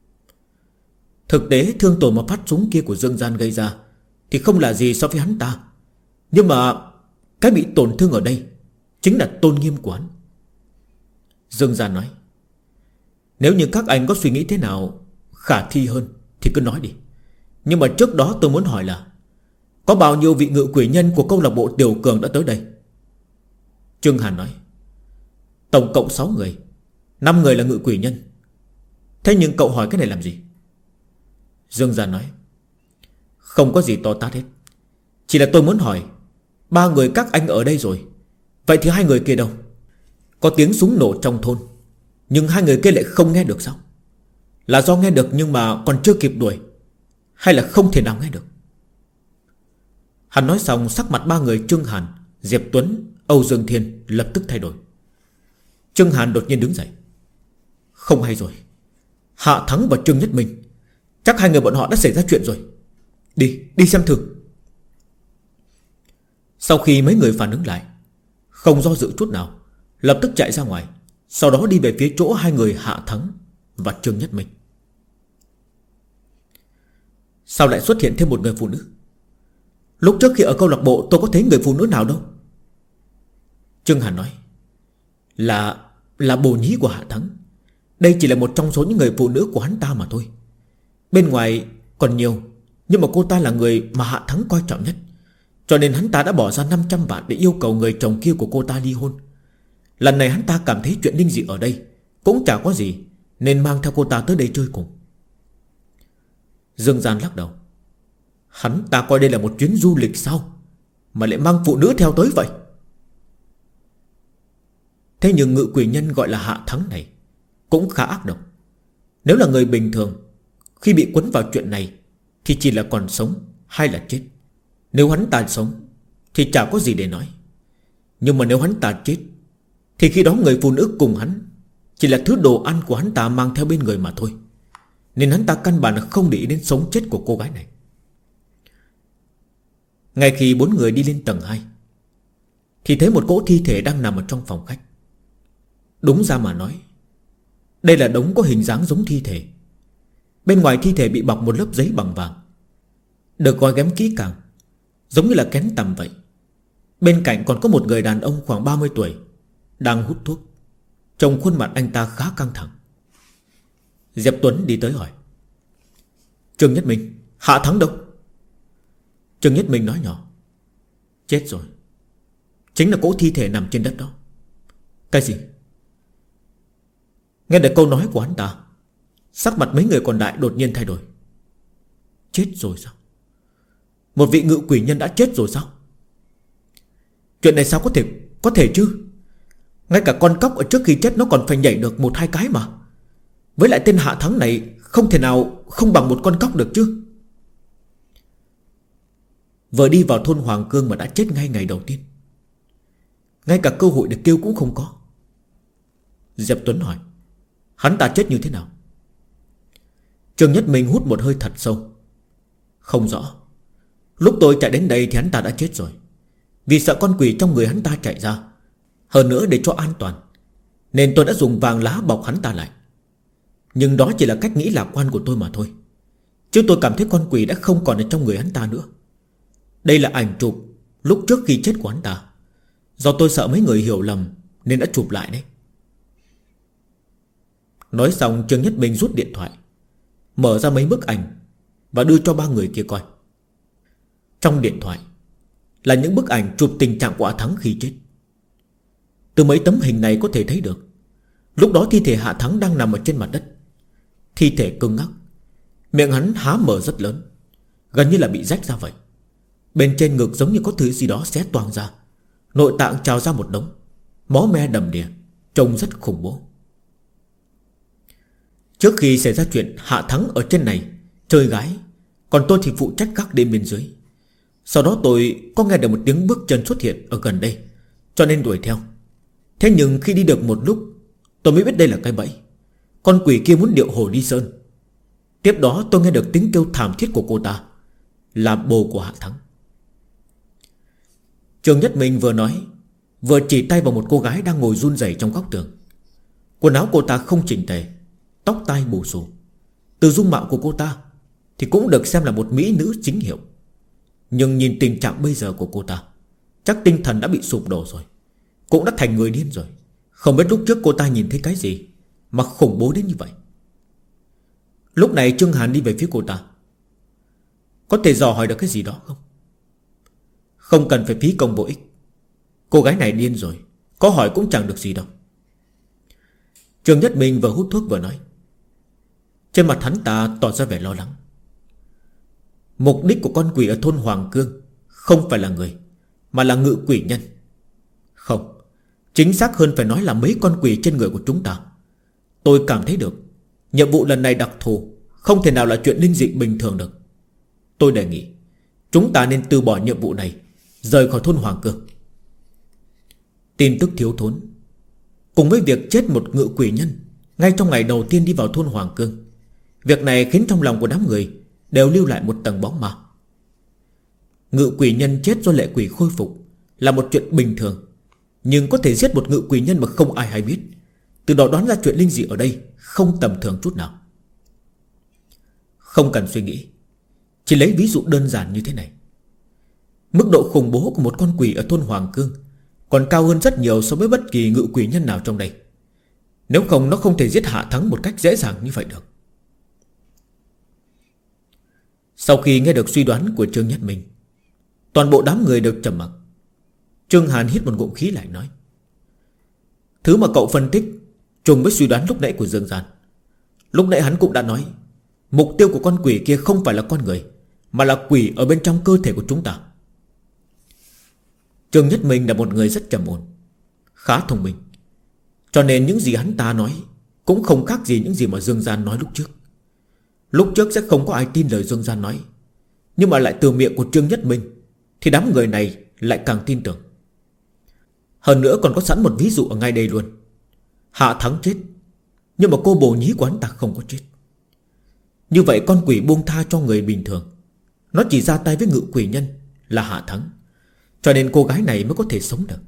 Thực tế thương tổn mà phát súng kia của Dương Gian gây ra thì không là gì so với hắn ta, nhưng mà cái bị tổn thương ở đây chính là tôn nghiêm của hắn. Dương Gian nói. Nếu như các anh có suy nghĩ thế nào khả thi hơn thì cứ nói đi. Nhưng mà trước đó tôi muốn hỏi là có bao nhiêu vị ngự quỷ nhân của câu lạc bộ Tiểu Cường đã tới đây? Trương Hàn nói. Tổng cộng 6 người, 5 người là ngự quỷ nhân. Thế nhưng cậu hỏi cái này làm gì? Dương Gian nói. Không có gì to tát hết, chỉ là tôi muốn hỏi 3 người các anh ở đây rồi, vậy thì 2 người kia đâu? Có tiếng súng nổ trong thôn, nhưng 2 người kia lại không nghe được sao? Là do nghe được nhưng mà còn chưa kịp đuổi, hay là không thể nào nghe được? Hắn nói xong, sắc mặt 3 người Trương Hàn, Diệp Tuấn, Âu Dương Thiên lập tức thay đổi. Trương Hàn đột nhiên đứng dậy. Không hay rồi, Hạ Thắng và Trương Nhất Minh, chắc 2 người bọn họ đã xảy ra chuyện rồi. Đi xem thử. Sau khi mấy người phản ứng lại, không do dự chút nào, lập tức chạy ra ngoài. Sau đó đi về phía chỗ hai người Hạ Thắng và Trương Nhất Minh. Sao lại xuất hiện thêm một người phụ nữ? Lúc trước khi ở câu lạc bộ tôi có thấy người phụ nữ nào đâu. Trương Hàn nói, Là bồ nhí của Hạ Thắng. Đây chỉ là một trong số những người phụ nữ của hắn ta mà thôi. Bên ngoài còn nhiều, nhưng mà cô ta là người mà Hạ Thắng coi trọng nhất, cho nên hắn ta đã bỏ ra 500 vạn để yêu cầu người chồng kia của cô ta ly hôn. Lần này hắn ta cảm thấy chuyện linh dị ở đây cũng chả có gì, nên mang theo cô ta tới đây chơi cùng. Dương Gian lắc đầu. Hắn ta coi đây là một chuyến du lịch sao, mà lại mang phụ nữ theo tới vậy? Thế nhưng ngự quỷ nhân gọi là Hạ Thắng này cũng khá ác độc. Nếu là người bình thường, khi bị quấn vào chuyện này thì chỉ là còn sống hay là chết. Nếu hắn ta sống thì chả có gì để nói. Nhưng mà nếu hắn ta chết thì khi đó người phụ nữ cùng hắn chỉ là thứ đồ ăn của hắn ta mang theo bên người mà thôi. Nên hắn ta căn bản là không để ý đến sống chết của cô gái này. Ngay khi bốn người đi lên tầng 2 thì thấy một cỗ thi thể đang nằm ở trong phòng khách. Đúng ra mà nói, đây là đống có hình dáng giống thi thể. Bên ngoài thi thể bị bọc một lớp giấy bằng vàng, được gói ghém kỹ càng, giống như là kén tằm vậy. Bên cạnh còn có một người đàn ông khoảng 30 tuổi đang hút thuốc. Trông khuôn mặt anh ta khá căng thẳng. Diệp Tuấn đi tới hỏi, Trương Nhất Minh, Hạ Thắng đâu? Trương Nhất Minh nói nhỏ, chết rồi. Chính là cỗ thi thể nằm trên đất đó. Cái gì? Nghe được câu nói của hắn ta, sắc mặt mấy người còn lại đột nhiên thay đổi. Chết rồi sao? Một vị ngự quỷ nhân đã chết rồi sao? Chuyện này sao có thể chứ? Ngay cả con cóc ở trước khi chết nó còn phải nhảy được 1-2 cái mà. Với lại tên Hạ Thắng này không thể nào không bằng một con cóc được chứ. Vừa đi vào thôn Hoàng Cương mà đã chết ngay ngày đầu tiên, ngay cả cơ hội để kêu cũng không có. Diệp Tuấn hỏi, hắn ta chết như thế nào? Trương Nhất Minh hút một hơi thật sâu. Không rõ. Lúc tôi chạy đến đây thì hắn ta đã chết rồi. Vì sợ con quỷ trong người hắn ta chạy ra, hơn nữa để cho an toàn, nên tôi đã dùng vàng lá bọc hắn ta lại. Nhưng đó chỉ là cách nghĩ lạc quan của tôi mà thôi, chứ tôi cảm thấy con quỷ đã không còn ở trong người hắn ta nữa. Đây là ảnh chụp lúc trước khi chết của hắn ta. Do tôi sợ mấy người hiểu lầm nên đã chụp lại đấy. Nói xong, Trương Nhất Minh rút điện thoại, mở ra mấy bức ảnh và đưa cho ba người kia coi. Trong điện thoại là những bức ảnh chụp tình trạng của Hạ Thắng khi chết. Từ mấy tấm hình này có thể thấy được, lúc đó thi thể Hạ Thắng đang nằm ở trên mặt đất. Thi thể cứng ngắc, miệng hắn há mở rất lớn, gần như là bị rách ra vậy. Bên trên ngực giống như có thứ gì đó xé toang ra, nội tạng trào ra một đống, máu me đầm đìa, trông rất khủng bố. Trước khi xảy ra chuyện Hạ Thắng ở trên này chơi gái, còn tôi thì phụ trách gác đêm bên dưới. Sau đó tôi có nghe được một tiếng bước chân xuất hiện ở gần đây, cho nên đuổi theo. Thế nhưng khi đi được một lúc, tôi mới biết đây là cái bẫy. Con quỷ kia muốn điệu hồ ly sơn. Tiếp đó tôi nghe được tiếng kêu thảm thiết của cô ta, là bồ của Hạ Thắng. Trương Nhất Minh vừa nói, vừa chỉ tay vào một cô gái đang ngồi run rẩy trong góc tường. Quần áo cô ta không chỉnh tề, tóc tai bù xù. Từ dung mạo của cô ta thì cũng được xem là một mỹ nữ chính hiệu. Nhưng nhìn tình trạng bây giờ của cô ta, chắc tinh thần đã bị sụp đổ rồi, cũng đã thành người điên rồi. Không biết lúc trước cô ta nhìn thấy cái gì mà khủng bố đến như vậy. Lúc này Trương Hàn đi về phía cô ta. Có thể dò hỏi được cái gì đó không? Không cần phải phí công vô ích. Cô gái này điên rồi, có hỏi cũng chẳng được gì đâu. Trương Nhất Minh vừa hút thuốc vừa nói. Trên mặt hắn ta tỏ ra vẻ lo lắng. Mục đích của con quỷ ở thôn Hoàng Cương không phải là người, mà là ngự quỷ nhân. Không, chính xác hơn phải nói là mấy con quỷ trên người của chúng ta. Tôi cảm thấy được nhiệm vụ lần này đặc thù, không thể nào là chuyện linh dị bình thường được. Tôi đề nghị chúng ta nên từ bỏ nhiệm vụ này, rời khỏi thôn Hoàng Cương. Tin tức thiếu thốn, cùng với việc chết một ngự quỷ nhân ngay trong ngày đầu tiên đi vào thôn Hoàng Cương, việc này khiến trong lòng của đám người đều lưu lại một tầng bóng ma. Ngự quỷ nhân chết do lệ quỷ khôi phục là một chuyện bình thường, nhưng có thể giết một ngự quỷ nhân mà không ai hay biết, từ đó đoán ra chuyện linh dị ở đây không tầm thường chút nào. Không cần suy nghĩ, chỉ lấy ví dụ đơn giản như thế này. Mức độ khủng bố của một con quỷ ở thôn Hoàng Cương còn cao hơn rất nhiều so với bất kỳ ngự quỷ nhân nào trong đây. Nếu không nó không thể giết Hạ Thắng một cách dễ dàng như vậy được. Sau khi nghe được suy đoán của Trương Nhất Minh, toàn bộ đám người đều trầm mặc. Trương Hàn hít một ngụm khí lại nói: Thứ mà cậu phân tích trùng với suy đoán lúc nãy của Dương Gian. Lúc nãy hắn cũng đã nói mục tiêu của con quỷ kia không phải là con người, mà là quỷ ở bên trong cơ thể của chúng ta. Trương Nhất Minh là một người rất trầm ổn, khá thông minh, cho nên những gì hắn ta nói cũng không khác gì những gì mà Dương Gian nói lúc trước. Lúc trước sẽ không có ai tin lời Dương Gian nói, nhưng mà lại từ miệng của Trương Nhất Minh thì đám người này lại càng tin tưởng. Hơn nữa còn có sẵn một ví dụ ở ngay đây luôn. Hạ Thắng chết, nhưng mà cô bồ nhí của hắn ta không có chết. Như vậy con quỷ buông tha cho người bình thường, nó chỉ ra tay với ngự quỷ nhân là Hạ Thắng, cho nên cô gái này mới có thể sống được.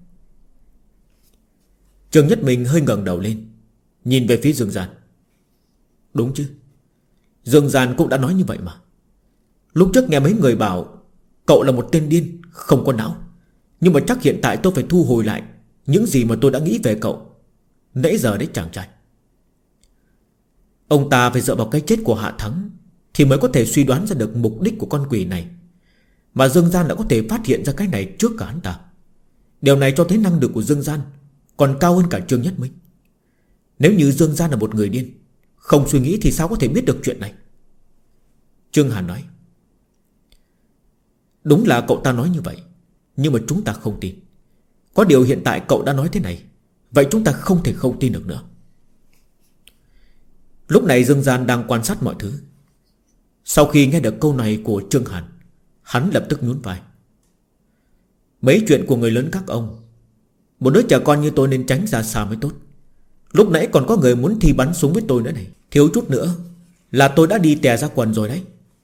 Trương Nhất Minh hơi ngẩng đầu lên, nhìn về phía Dương Gian. Đúng chứ, Dương Gian cũng đã nói như vậy mà. Lúc trước nghe mấy người bảo cậu là một tên điên, không có não, nhưng mà chắc hiện tại tôi phải thu hồi lại những gì mà tôi đã nghĩ về cậu nãy giờ đấy chàng trai. Ông ta phải dựa vào cái chết của Hạ Thắng thì mới có thể suy đoán ra được mục đích của con quỷ này, mà Dương Gian đã có thể phát hiện ra cái này trước cả hắn ta. Điều này cho thấy năng lực của Dương Gian còn cao hơn cả Trương Nhất Minh. Nếu như Dương Gian là một người điên, không suy nghĩ thì sao có thể biết được chuyện này? Trương Hàn nói: Đúng là cậu ta nói như vậy, nhưng mà chúng ta không tin. Có điều hiện tại cậu đã nói thế này, vậy chúng ta không thể không tin được nữa. Lúc này Dương Gian đang quan sát mọi thứ. Sau khi nghe được câu này của Trương Hàn, hắn lập tức nhún vai. Mấy chuyện của người lớn các ông, một đứa trẻ con như tôi nên tránh ra xa mới tốt. Lúc nãy còn có người muốn thi bắn súng với tôi nữa này, thiếu chút nữa là tôi đã đi tè ra quần rồi đấy.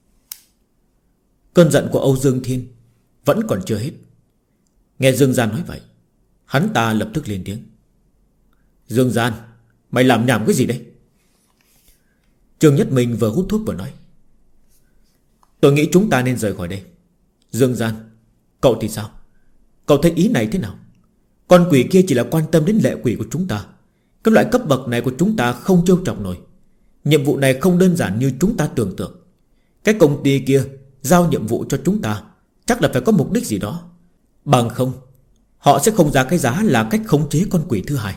Cơn giận của Âu Dương Thiên vẫn còn chưa hết. Nghe Dương Gian nói vậy, hắn ta lập tức lên tiếng: Dương Gian, mày làm nhảm cái gì đấy? Trương Nhất Minh vừa hút thuốc vừa nói: Tôi nghĩ chúng ta nên rời khỏi đây. Dương Gian, cậu thì sao? Cậu thấy ý này thế nào? Con quỷ kia chỉ là quan tâm đến lệ quỷ của chúng ta. Cái loại cấp bậc này của chúng ta không trêu chọc nổi. Nhiệm vụ này không đơn giản như chúng ta tưởng tượng. Cái công ty kia giao nhiệm vụ cho chúng ta chắc là phải có mục đích gì đó. Bằng không họ sẽ không ra cái giá là cách khống chế con quỷ thứ hai.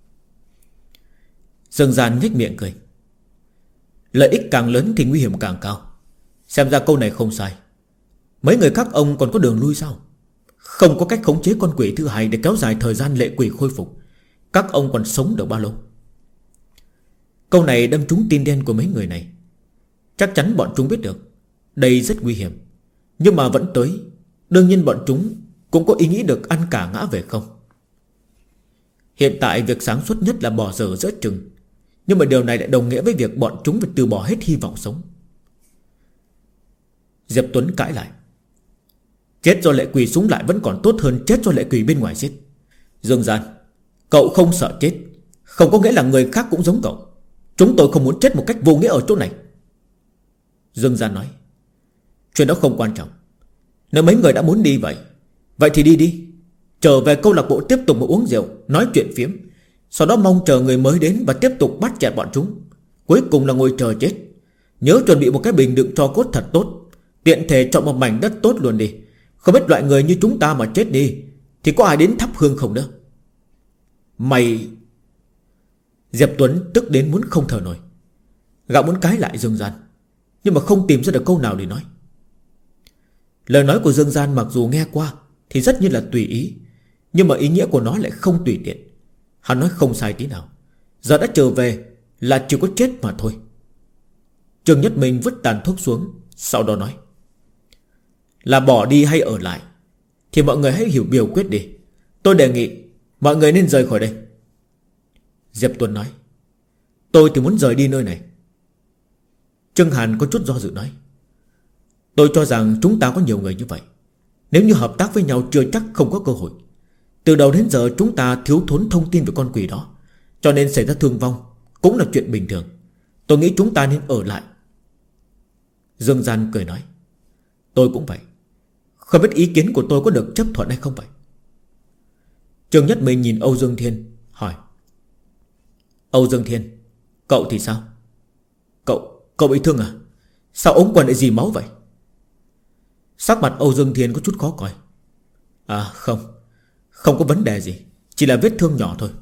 Dương Gian nhếch miệng cười: Lợi ích càng lớn thì nguy hiểm càng cao. Xem ra câu này không sai. Mấy người các ông còn có đường lui sao? Không có cách khống chế con quỷ thứ hai để kéo dài thời gian lệ quỷ khôi phục, các ông còn sống được bao lâu? Câu này đâm trúng tim đen của mấy người này. Chắc chắn bọn chúng biết được đây rất nguy hiểm, nhưng mà vẫn tới. Đương nhiên bọn chúng cũng có ý nghĩ được ăn cả ngã về không. Hiện tại việc sáng suốt nhất là bỏ dở giữa chừng, nhưng mà điều này lại đồng nghĩa với việc bọn chúng phải từ bỏ hết hy vọng sống. Diệp Tuấn cãi lại: Chết do lệ quỷ súng lại vẫn còn tốt hơn chết do lệ quỷ bên ngoài giết. Dương Gian, cậu không sợ chết không có nghĩa là người khác cũng giống cậu. Chúng tôi không muốn chết một cách vô nghĩa ở chỗ này. Dương Gian nói: Chuyện đó không quan trọng. Nếu mấy người đã muốn đi vậy thì đi đi. Trở về câu lạc bộ tiếp tục một uống rượu, nói chuyện phiếm, sau đó mong chờ người mới đến và tiếp tục bắt chẹt bọn chúng. Cuối cùng là ngồi chờ chết. Nhớ chuẩn bị một cái bình đựng tro cốt thật tốt, tiện thể chọn một mảnh đất tốt luôn đi. Không biết loại người như chúng ta mà chết đi thì có ai đến thắp hương không nữa. Mày... Diệp Tuấn tức đến muốn không thở nổi. Gã muốn cãi lại Dương Gian, nhưng mà không tìm ra được câu nào để nói. Lời nói của Dương Gian mặc dù nghe qua thì rất như là tùy ý, nhưng mà ý nghĩa của nó lại không tùy tiện. Hắn nói không sai tí nào. Giờ đã trở về là chỉ có chết mà thôi. Trương Nhất Minh vứt tàn thuốc xuống, sau đó nói: Là bỏ đi hay ở lại thì mọi người hãy hiểu biểu quyết đi. Tôi đề nghị mọi người nên rời khỏi đây. Diệp Tuấn nói: Tôi thì muốn rời đi nơi này. Trương Hàn có chút do dự nói: Tôi cho rằng chúng ta có nhiều người như vậy, Nếu như hợp tác với nhau chưa chắc không có cơ hội. Từ đầu đến giờ chúng ta thiếu thốn thông tin về con quỷ đó, cho nên xảy ra thương vong cũng là chuyện bình thường. Tôi nghĩ chúng ta nên ở lại. Dương Gian cười nói. Tôi cũng vậy. Không biết ý kiến của tôi có được chấp thuận hay không vậy? Trương Nhất Minh nhìn Âu Dương Thiên hỏi. Âu Dương Thiên, cậu thì sao? Cậu bị thương à? Sao ống quần lại dì máu vậy? Sắc mặt Âu Dương Thiên có chút khó coi. À không có vấn đề gì, chỉ là vết thương nhỏ thôi.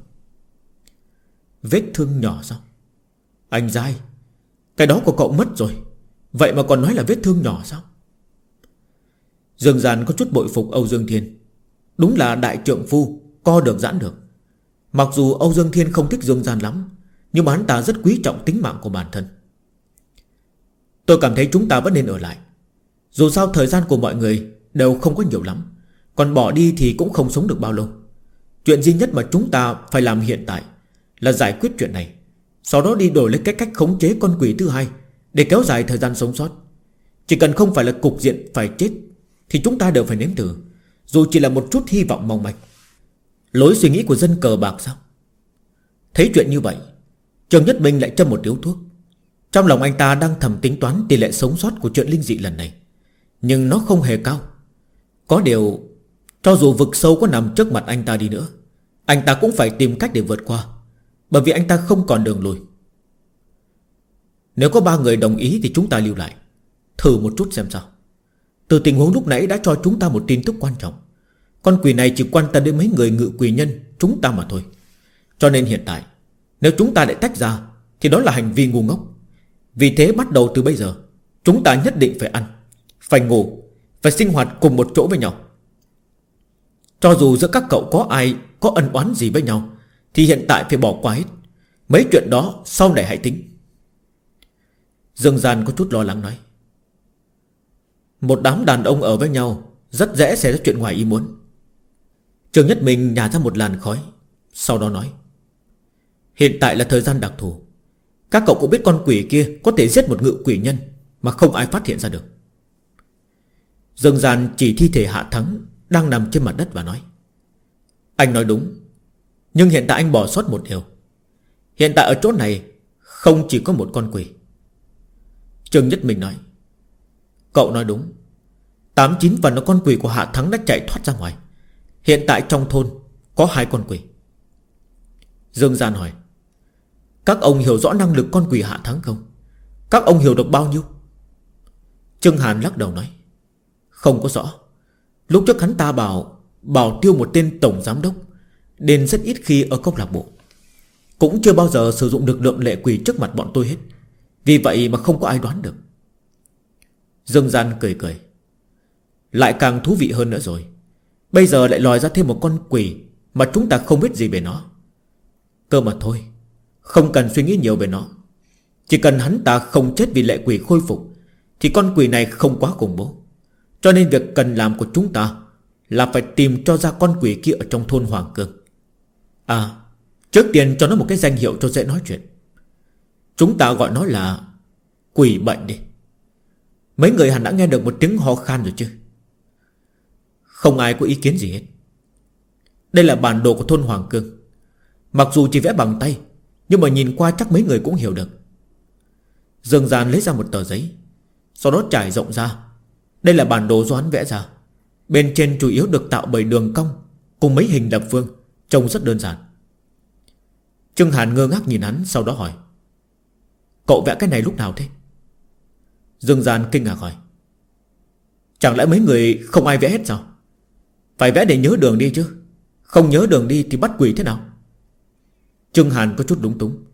Vết thương nhỏ sao? Anh dai, cái đó của cậu mất rồi, vậy mà còn nói là vết thương nhỏ sao? Dương Gian có chút bội phục Âu Dương Thiên. Đúng là đại trượng phu, co được giãn được. Mặc dù Âu Dương Thiên không thích Dương Gian lắm, nhưng mà hắn ta rất quý trọng tính mạng của bản thân. Tôi cảm thấy chúng ta vẫn nên ở lại. Dù sao thời gian của mọi người đều không có nhiều lắm, còn bỏ đi thì cũng không sống được bao lâu. Chuyện duy nhất mà chúng ta phải làm hiện tại là giải quyết chuyện này, sau đó đi đổi lấy cái cách khống chế con quỷ thứ hai, để kéo dài thời gian sống sót. Chỉ cần không phải là cục diện phải chết thì chúng ta đều phải nếm thử, dù chỉ là một chút hy vọng mong manh. Lối suy nghĩ của dân cờ bạc sao? Thấy chuyện như vậy, Trương Nhất Minh lại châm một điếu thuốc. Trong lòng anh ta đang thầm tính toán tỷ lệ sống sót của chuyện linh dị lần này, nhưng nó không hề cao. Có điều, cho dù vực sâu có nằm trước mặt anh ta đi nữa, anh ta cũng phải tìm cách để vượt qua, bởi vì anh ta không còn đường lùi. Nếu có 3 người đồng ý thì chúng ta lưu lại, thử một chút xem sao. Từ tình huống lúc nãy đã cho chúng ta một tin tức quan trọng. Con quỷ này chỉ quan tâm đến mấy người ngự quỷ nhân chúng ta mà thôi. Cho nên hiện tại, nếu chúng ta lại tách ra thì đó là hành vi ngu ngốc. Vì thế bắt đầu từ bây giờ, chúng ta nhất định phải ăn, phải ngủ, phải sinh hoạt cùng một chỗ với nhau. Cho dù giữa các cậu có ai có ân oán gì với nhau thì hiện tại phải bỏ qua hết. Mấy chuyện đó sau này hãy tính. Dương Gian có chút lo lắng nói. Một đám đàn ông ở với nhau rất dễ xảy ra chuyện ngoài ý muốn. Trương Nhất Minh nhả ra một làn khói, sau đó nói. Hiện tại là thời gian đặc thù. Các cậu cũng biết con quỷ kia có thể giết một ngự quỷ nhân mà không ai phát hiện ra được. Dương Gian chỉ thi thể Hạ Thắng đang nằm trên mặt đất và nói. Anh nói đúng, nhưng hiện tại anh bỏ sót một điều. Hiện tại ở chỗ này không chỉ có một con quỷ. Trương Nhất Minh nói. Cậu nói đúng, 89 phần là con quỷ của Hạ Thắng đã chạy thoát ra ngoài. Hiện tại trong thôn có 2 con quỷ. Dương Gian hỏi. Các ông hiểu rõ năng lực con quỷ Hạ Thắng không? Các ông hiểu được bao nhiêu? Trương Hàn lắc đầu nói. Không có rõ. Lúc trước hắn ta bảo tiêu một tên tổng giám đốc đến rất ít khi ở câu lạc bộ, cũng chưa bao giờ sử dụng lực lượng lệ quỷ trước mặt bọn tôi hết. Vì vậy mà không có ai đoán được. Dương Gian cười cười. Lại càng thú vị hơn nữa rồi. Bây giờ lại lòi ra thêm một con quỷ mà chúng ta không biết gì về nó. Cơ mà thôi, không cần suy nghĩ nhiều về nó. Chỉ cần hắn ta không chết vì lệ quỷ khôi phục thì con quỷ này không quá khủng bố. Cho nên việc cần làm của chúng ta là phải tìm cho ra con quỷ kia ở trong thôn Hoàng Cương. À, trước tiên cho nó một cái danh hiệu cho dễ nói chuyện. Chúng ta gọi nó là quỷ bệnh đi. Mấy người hẳn đã nghe được một tiếng ho khan rồi chứ? Không ai có ý kiến gì hết. Đây là bản đồ của thôn Hoàng Cương. Mặc dù chỉ vẽ bằng tay, nhưng mà nhìn qua chắc mấy người cũng hiểu được. Dương Gian lấy ra một tờ giấy, sau đó trải rộng ra. Đây là bản đồ do hắn vẽ ra. Bên trên chủ yếu được tạo bởi đường cong cùng mấy hình lập phương, trông rất đơn giản. Trương Hàn ngơ ngác nhìn hắn, sau đó hỏi. Cậu vẽ cái này lúc nào thế? Dương Gian kinh ngạc hỏi. Chẳng lẽ mấy người không ai vẽ hết sao? Phải vẽ để nhớ đường đi chứ. Không nhớ đường đi thì bắt quỷ thế nào? Trương Hàn có chút lúng túng.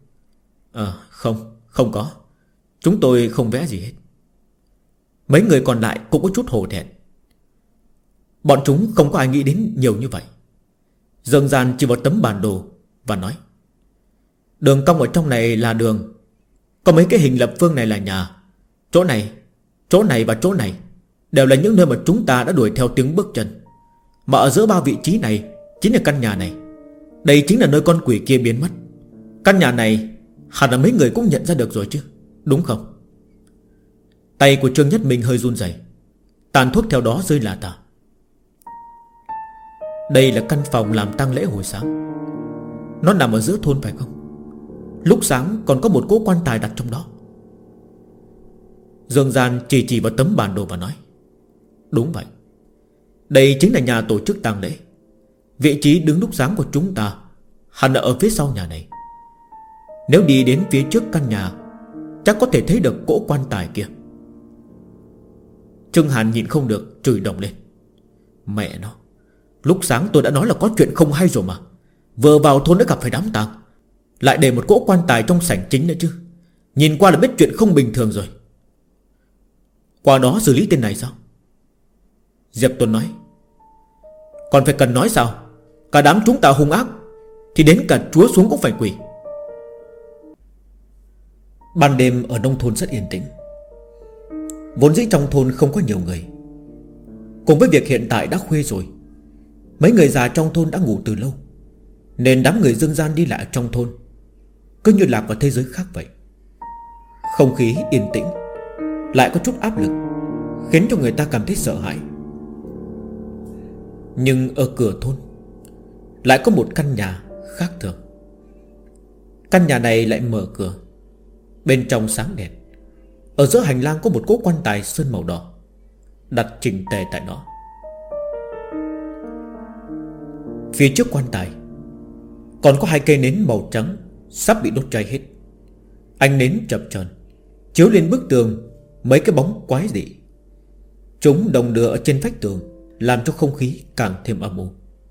Không có. Chúng tôi không vẽ gì hết. Mấy người còn lại cũng có chút hổ thẹn. Bọn chúng không có ai nghĩ đến nhiều như vậy. Dương Gian chỉ vào tấm bản đồ và nói. Đường cong ở trong này là đường. Có mấy cái hình lập phương này là nhà. Chỗ này và chỗ này đều là những nơi mà chúng ta đã đuổi theo tiếng bước chân. Mà ở giữa 3 vị trí này chính là căn nhà này. Đây chính là nơi con quỷ kia biến mất. Căn nhà này hẳn là mấy người cũng nhận ra được rồi chứ, đúng không? Tay của Trương Nhất Minh hơi run rẩy, tàn thuốc theo đó rơi lả tả. Đây là căn phòng làm tang lễ hồi sáng. Nó nằm ở giữa thôn phải không? Lúc sáng còn có một cỗ quan tài đặt trong đó. Dương Gian chỉ vào tấm bản đồ và nói: Đúng vậy, đây chính là nhà tổ chức tang lễ. Vị trí đứng lúc sáng của chúng ta hẳn là ở phía sau nhà này. Nếu đi đến phía trước căn nhà, chắc có thể thấy được cỗ quan tài kia. Trương Hàn nhịn không được chửi đồng lên: Mẹ nó, lúc sáng tôi đã nói là có chuyện không hay rồi mà. Vừa vào thôn đã gặp phải đám tang, lại để một cỗ quan tài trong sảnh chính nữa chứ. Nhìn qua là biết chuyện không bình thường rồi. Qua đó xử lý tên này sao? Diệp Tuấn nói: Còn phải cần nói sao? Cả đám chúng ta hung ác thì đến cả chúa xuống cũng phải quỳ. Ban đêm ở nông thôn rất yên tĩnh. Vốn dĩ trong thôn không có nhiều người. Cùng với việc hiện tại đã khuya rồi, mấy người già trong thôn đã ngủ từ lâu, nên đám người Dương Gian đi lại trong thôn cứ như lạc vào thế giới khác vậy. Không khí yên tĩnh, lại có chút áp lực, khiến cho người ta cảm thấy sợ hãi. Nhưng ở cửa thôn lại có một căn nhà khác thường. Căn nhà này lại mở cửa, bên trong sáng đèn. Ở giữa hành lang có một cỗ quan tài sơn màu đỏ đặt chỉnh tề tại đó. Phía trước quan tài còn có 2 cây nến màu trắng sắp bị đốt cháy hết. Ánh nến chập chờn chiếu lên bức tường mấy cái bóng quái dị. Chúng đồng đưa ở trên vách tường, làm cho không khí càng thêm âm u.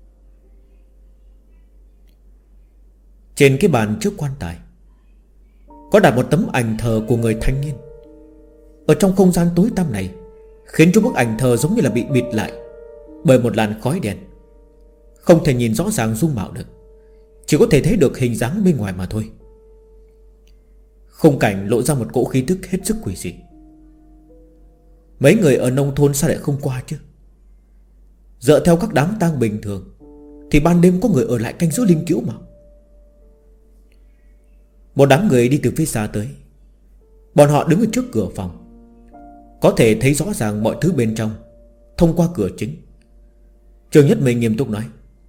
Trên cái bàn trước quan tài có đặt một tấm ảnh thờ của người thanh niên. Ở trong không gian tối tăm này, khiến cho bức ảnh thờ giống như là bị bịt lại bởi một làn khói đen, không thể nhìn rõ ràng dung mạo được, chỉ có thể thấy được hình dáng bên ngoài mà thôi. Khung cảnh lộ ra một cỗ khí tức hết sức quỷ dị. Mấy người ở nông thôn sao lại không qua chứ? Dựa theo các đám tang bình thường thì ban đêm có người ở lại canh giữ linh cữu mà. Một đám người đi từ phía xa tới. Bọn họ đứng ở trước cửa phòng, có thể thấy rõ ràng mọi thứ bên trong thông qua cửa chính. Trương Nhất Minh nghiêm túc nói: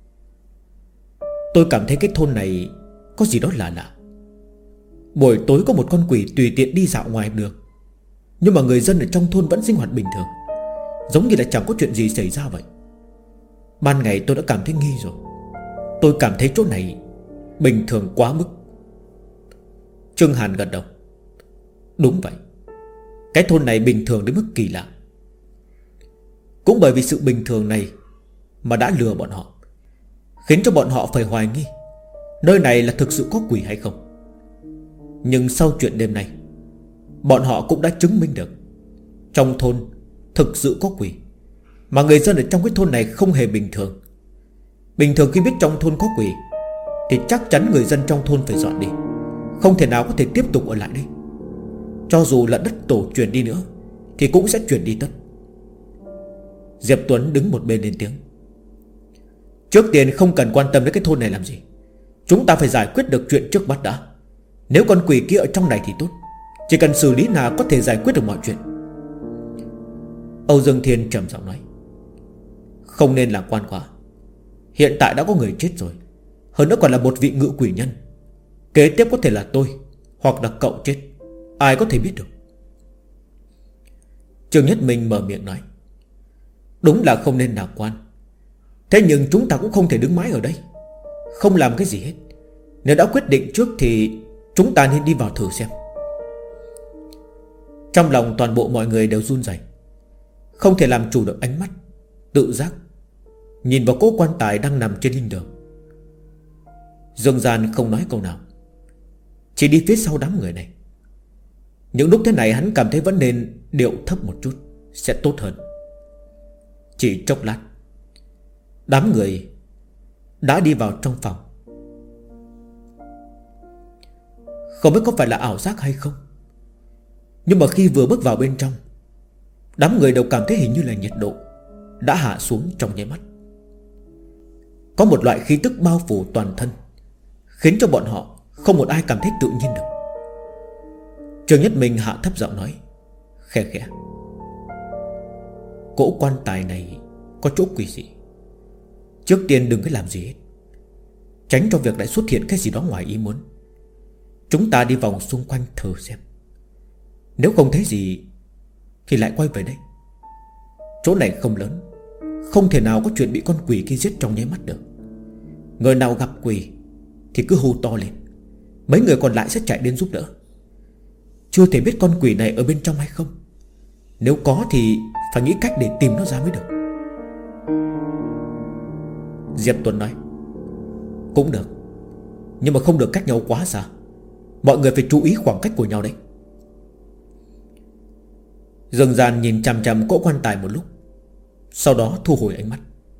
Tôi cảm thấy cái thôn này có gì đó lạ lạ. Buổi tối có một con quỷ tùy tiện đi dạo ngoài đường, nhưng mà người dân ở trong thôn vẫn sinh hoạt bình thường, giống như là chẳng có chuyện gì xảy ra vậy. Ban ngày tôi đã cảm thấy nghi rồi. Tôi cảm thấy chỗ này bình thường quá mức. Trương Hàn gật đầu: Đúng vậy, cái thôn này bình thường đến mức kỳ lạ. Cũng bởi vì sự bình thường này mà đã lừa bọn họ, khiến cho bọn họ phải hoài nghi nơi này là thực sự có quỷ hay không. Nhưng sau chuyện đêm nay, bọn họ cũng đã chứng minh được trong thôn thực sự có quỷ, mà người dân ở trong cái thôn này không hề bình thường. Bình thường khi biết trong thôn có quỷ thì chắc chắn người dân trong thôn phải dọn đi, không thể nào có thể tiếp tục ở lại đây. Cho dù là đất tổ truyền đi nữa thì cũng sẽ truyền đi tất. Diệp Tuấn đứng một bên lên tiếng: Trước tiên không cần quan tâm đến cái thôn này làm gì, chúng ta phải giải quyết được chuyện trước mắt đã. Nếu con quỷ kia ở trong này thì tốt, chỉ cần xử lý nào có thể giải quyết được mọi chuyện. Âu Dương Thiên trầm giọng nói: Không nên lạc quan quá. Hiện tại đã có người chết rồi, hơn nữa còn là một vị ngự quỷ nhân. Kế tiếp có thể là tôi, hoặc là cậu chết, ai có thể biết được. Trương Nhất Minh mở miệng nói: Đúng là không nên lạc quan. Thế nhưng chúng ta cũng không thể đứng mãi ở đây không làm cái gì hết. Nếu đã quyết định trước thì chúng ta nên đi vào thử xem. Trong lòng toàn bộ mọi người đều run rẩy, không thể làm chủ được ánh mắt tự giác nhìn vào cỗ quan tài đang nằm trên linh đường. Dương Gian không nói câu nào, chỉ đi phía sau đám người này. Những lúc thế này hắn cảm thấy vẫn nên điệu thấp một chút sẽ tốt hơn. Chỉ chốc lát, đám người đã đi vào trong phòng. Không biết có phải là ảo giác hay không, nhưng mà khi vừa bước vào bên trong, đám người đều cảm thấy hình như là nhiệt độ đã hạ xuống trong nháy mắt. Có một loại khí tức bao phủ toàn thân, khiến cho bọn họ không một ai cảm thấy tự nhiên được. Trương Nhất Minh hạ thấp giọng nói khẽ khẽ: Cỗ quan tài này có chỗ quỷ dị. Trước tiên đừng có làm gì hết, tránh cho việc lại xuất hiện cái gì đó ngoài ý muốn. Chúng ta đi vòng xung quanh thử xem. Nếu không thấy gì thì lại quay về đây. Chỗ này không lớn, không thể nào có chuyện bị con quỷ kia giết trong nháy mắt được. Người nào gặp quỷ thì cứ hô to lên, mấy người còn lại sẽ chạy đến giúp đỡ. Chưa thể biết con quỷ này ở bên trong hay không. Nếu có thì phải nghĩ cách để tìm nó ra mới được. Diệp Tuấn nói: cũng được, nhưng mà không được cách nhau quá xa. Mọi người phải chú ý khoảng cách của nhau đấy. Dương Gian nhìn chằm chằm cỗ quan tài một lúc, sau đó thu hồi ánh mắt.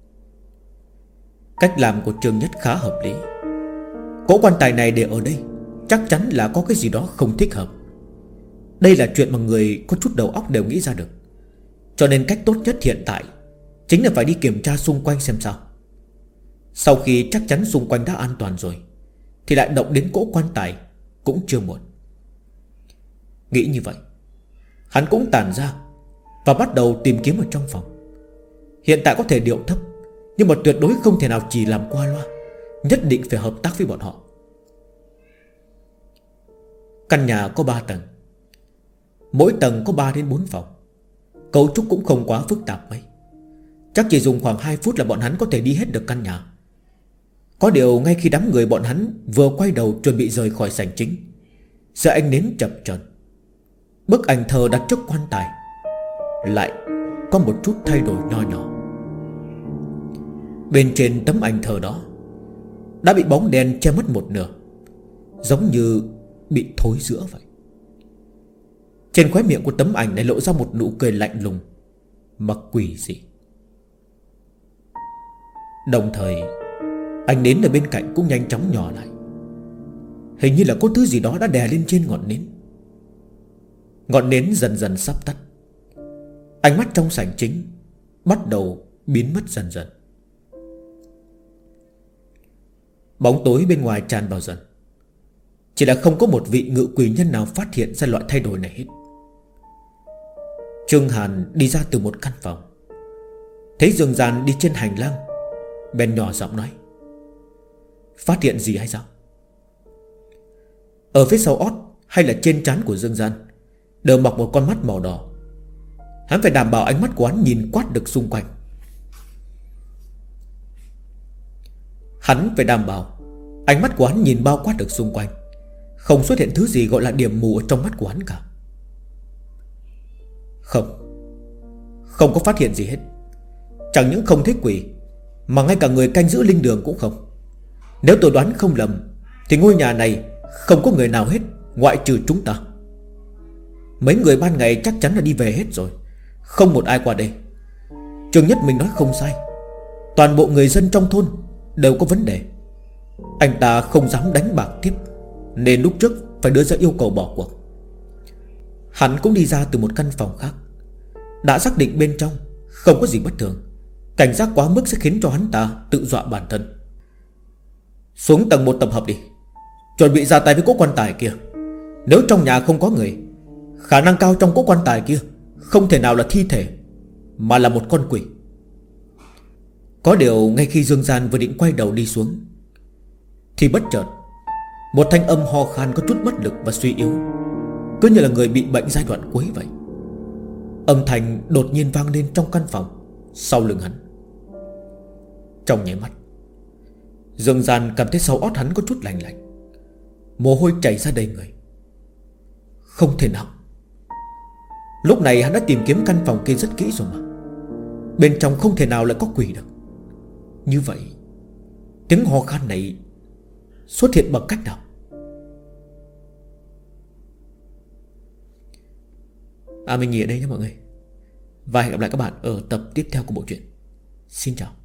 Cách làm của Trương Nhất khá hợp lý. Cỗ quan tài này để ở đây chắc chắn là có cái gì đó không thích hợp. Đây là chuyện mà người có chút đầu óc đều nghĩ ra được. Cho nên cách tốt nhất hiện tại chính là phải đi kiểm tra xung quanh xem sao. Sau khi chắc chắn xung quanh đã an toàn rồi thì lại động đến cỗ quan tài cũng chưa muộn. Nghĩ như vậy, hắn cũng tản ra và bắt đầu tìm kiếm ở trong phòng. Hiện tại có thể điệu thấp, nhưng mà tuyệt đối không thể nào chỉ làm qua loa. Nhất định phải hợp tác với bọn họ. Căn nhà có 3 tầng, mỗi tầng có 3 đến 4 phòng. Cấu trúc cũng không quá phức tạp mấy. Chắc chỉ dùng khoảng 2 phút là bọn hắn có thể đi hết được căn nhà. Có điều ngay khi đám người bọn hắn vừa quay đầu chuẩn bị rời khỏi sảnh chính, dưới ánh nến chập chờn, bức ảnh thờ đặt trước quan tài lại có một chút thay đổi nho nhỏ. Bên trên tấm ảnh thờ đó đã bị bóng đen che mất một nửa, giống như bị thối rữa vậy. Trên khóe miệng của tấm ảnh này lộ ra một nụ cười lạnh lùng mà quỷ dị. Đồng thời ánh nến ở bên cạnh cũng nhanh chóng nhỏ lại. Hình như là có thứ gì đó đã đè lên trên ngọn nến. Ngọn nến dần dần sắp tắt. Ánh mắt trong sảnh chính bắt đầu biến mất dần dần. Bóng tối bên ngoài tràn vào dần. Chỉ là không có một vị ngự quỷ nhân nào phát hiện ra loại thay đổi này hết. Trương Hàn đi ra từ một căn phòng, thấy Dương Gian đi trên hành lang, bèn nhỏ giọng nói: phát hiện gì hay sao? Ở phía sau ót hay là trên trán của Dương Gian đều mọc một con mắt màu đỏ. Hắn phải đảm bảo ánh mắt của hắn nhìn quát được xung quanh. Hắn phải đảm bảo ánh mắt của hắn nhìn bao quát được xung quanh, không xuất hiện thứ gì gọi là điểm mù ở trong mắt của hắn cả. Không có phát hiện gì hết. Chẳng những không thấy quỷ, mà ngay cả người canh giữ linh đường cũng không. Nếu tôi đoán không lầm thì ngôi nhà này không có người nào hết, ngoại trừ chúng ta. Mấy người ban ngày chắc chắn là đi về hết rồi, không một ai qua đây. Trương Nhất mình nói không sai, toàn bộ người dân trong thôn đều có vấn đề. Anh ta không dám đánh bạc tiếp, nên lúc trước phải đưa ra yêu cầu bỏ cuộc. Hắn cũng đi ra từ một căn phòng khác, đã xác định bên trong không có gì bất thường. Cảnh giác quá mức sẽ khiến cho hắn ta tự dọa bản thân. Xuống tầng 1 tập hợp đi, chuẩn bị ra tay với cỗ quan tài kia. Nếu trong nhà không có người, khả năng cao trong cỗ quan tài kia không thể nào là thi thể, mà là một con quỷ. Có điều ngay khi Dương Gian vừa định quay đầu đi xuống thì bất chợt một thanh âm ho khan có chút bất lực và suy yếu, cứ như là người bị bệnh giai đoạn cuối vậy. Âm thanh đột nhiên vang lên trong căn phòng sau lưng hắn. Trong nháy mắt, Dương Gian cảm thấy sau ót hắn có chút lạnh lạnh, mồ hôi chảy ra đầy người. Không thể nào. Lúc này hắn đã tìm kiếm căn phòng kia rất kỹ rồi mà, bên trong không thể nào lại có quỷ được. Như vậy tiếng ho khan này xuất hiện bằng cách nào? Mình nghỉ ở đây nhé mọi người, và hẹn gặp lại các bạn ở tập tiếp theo của bộ truyện. Xin chào.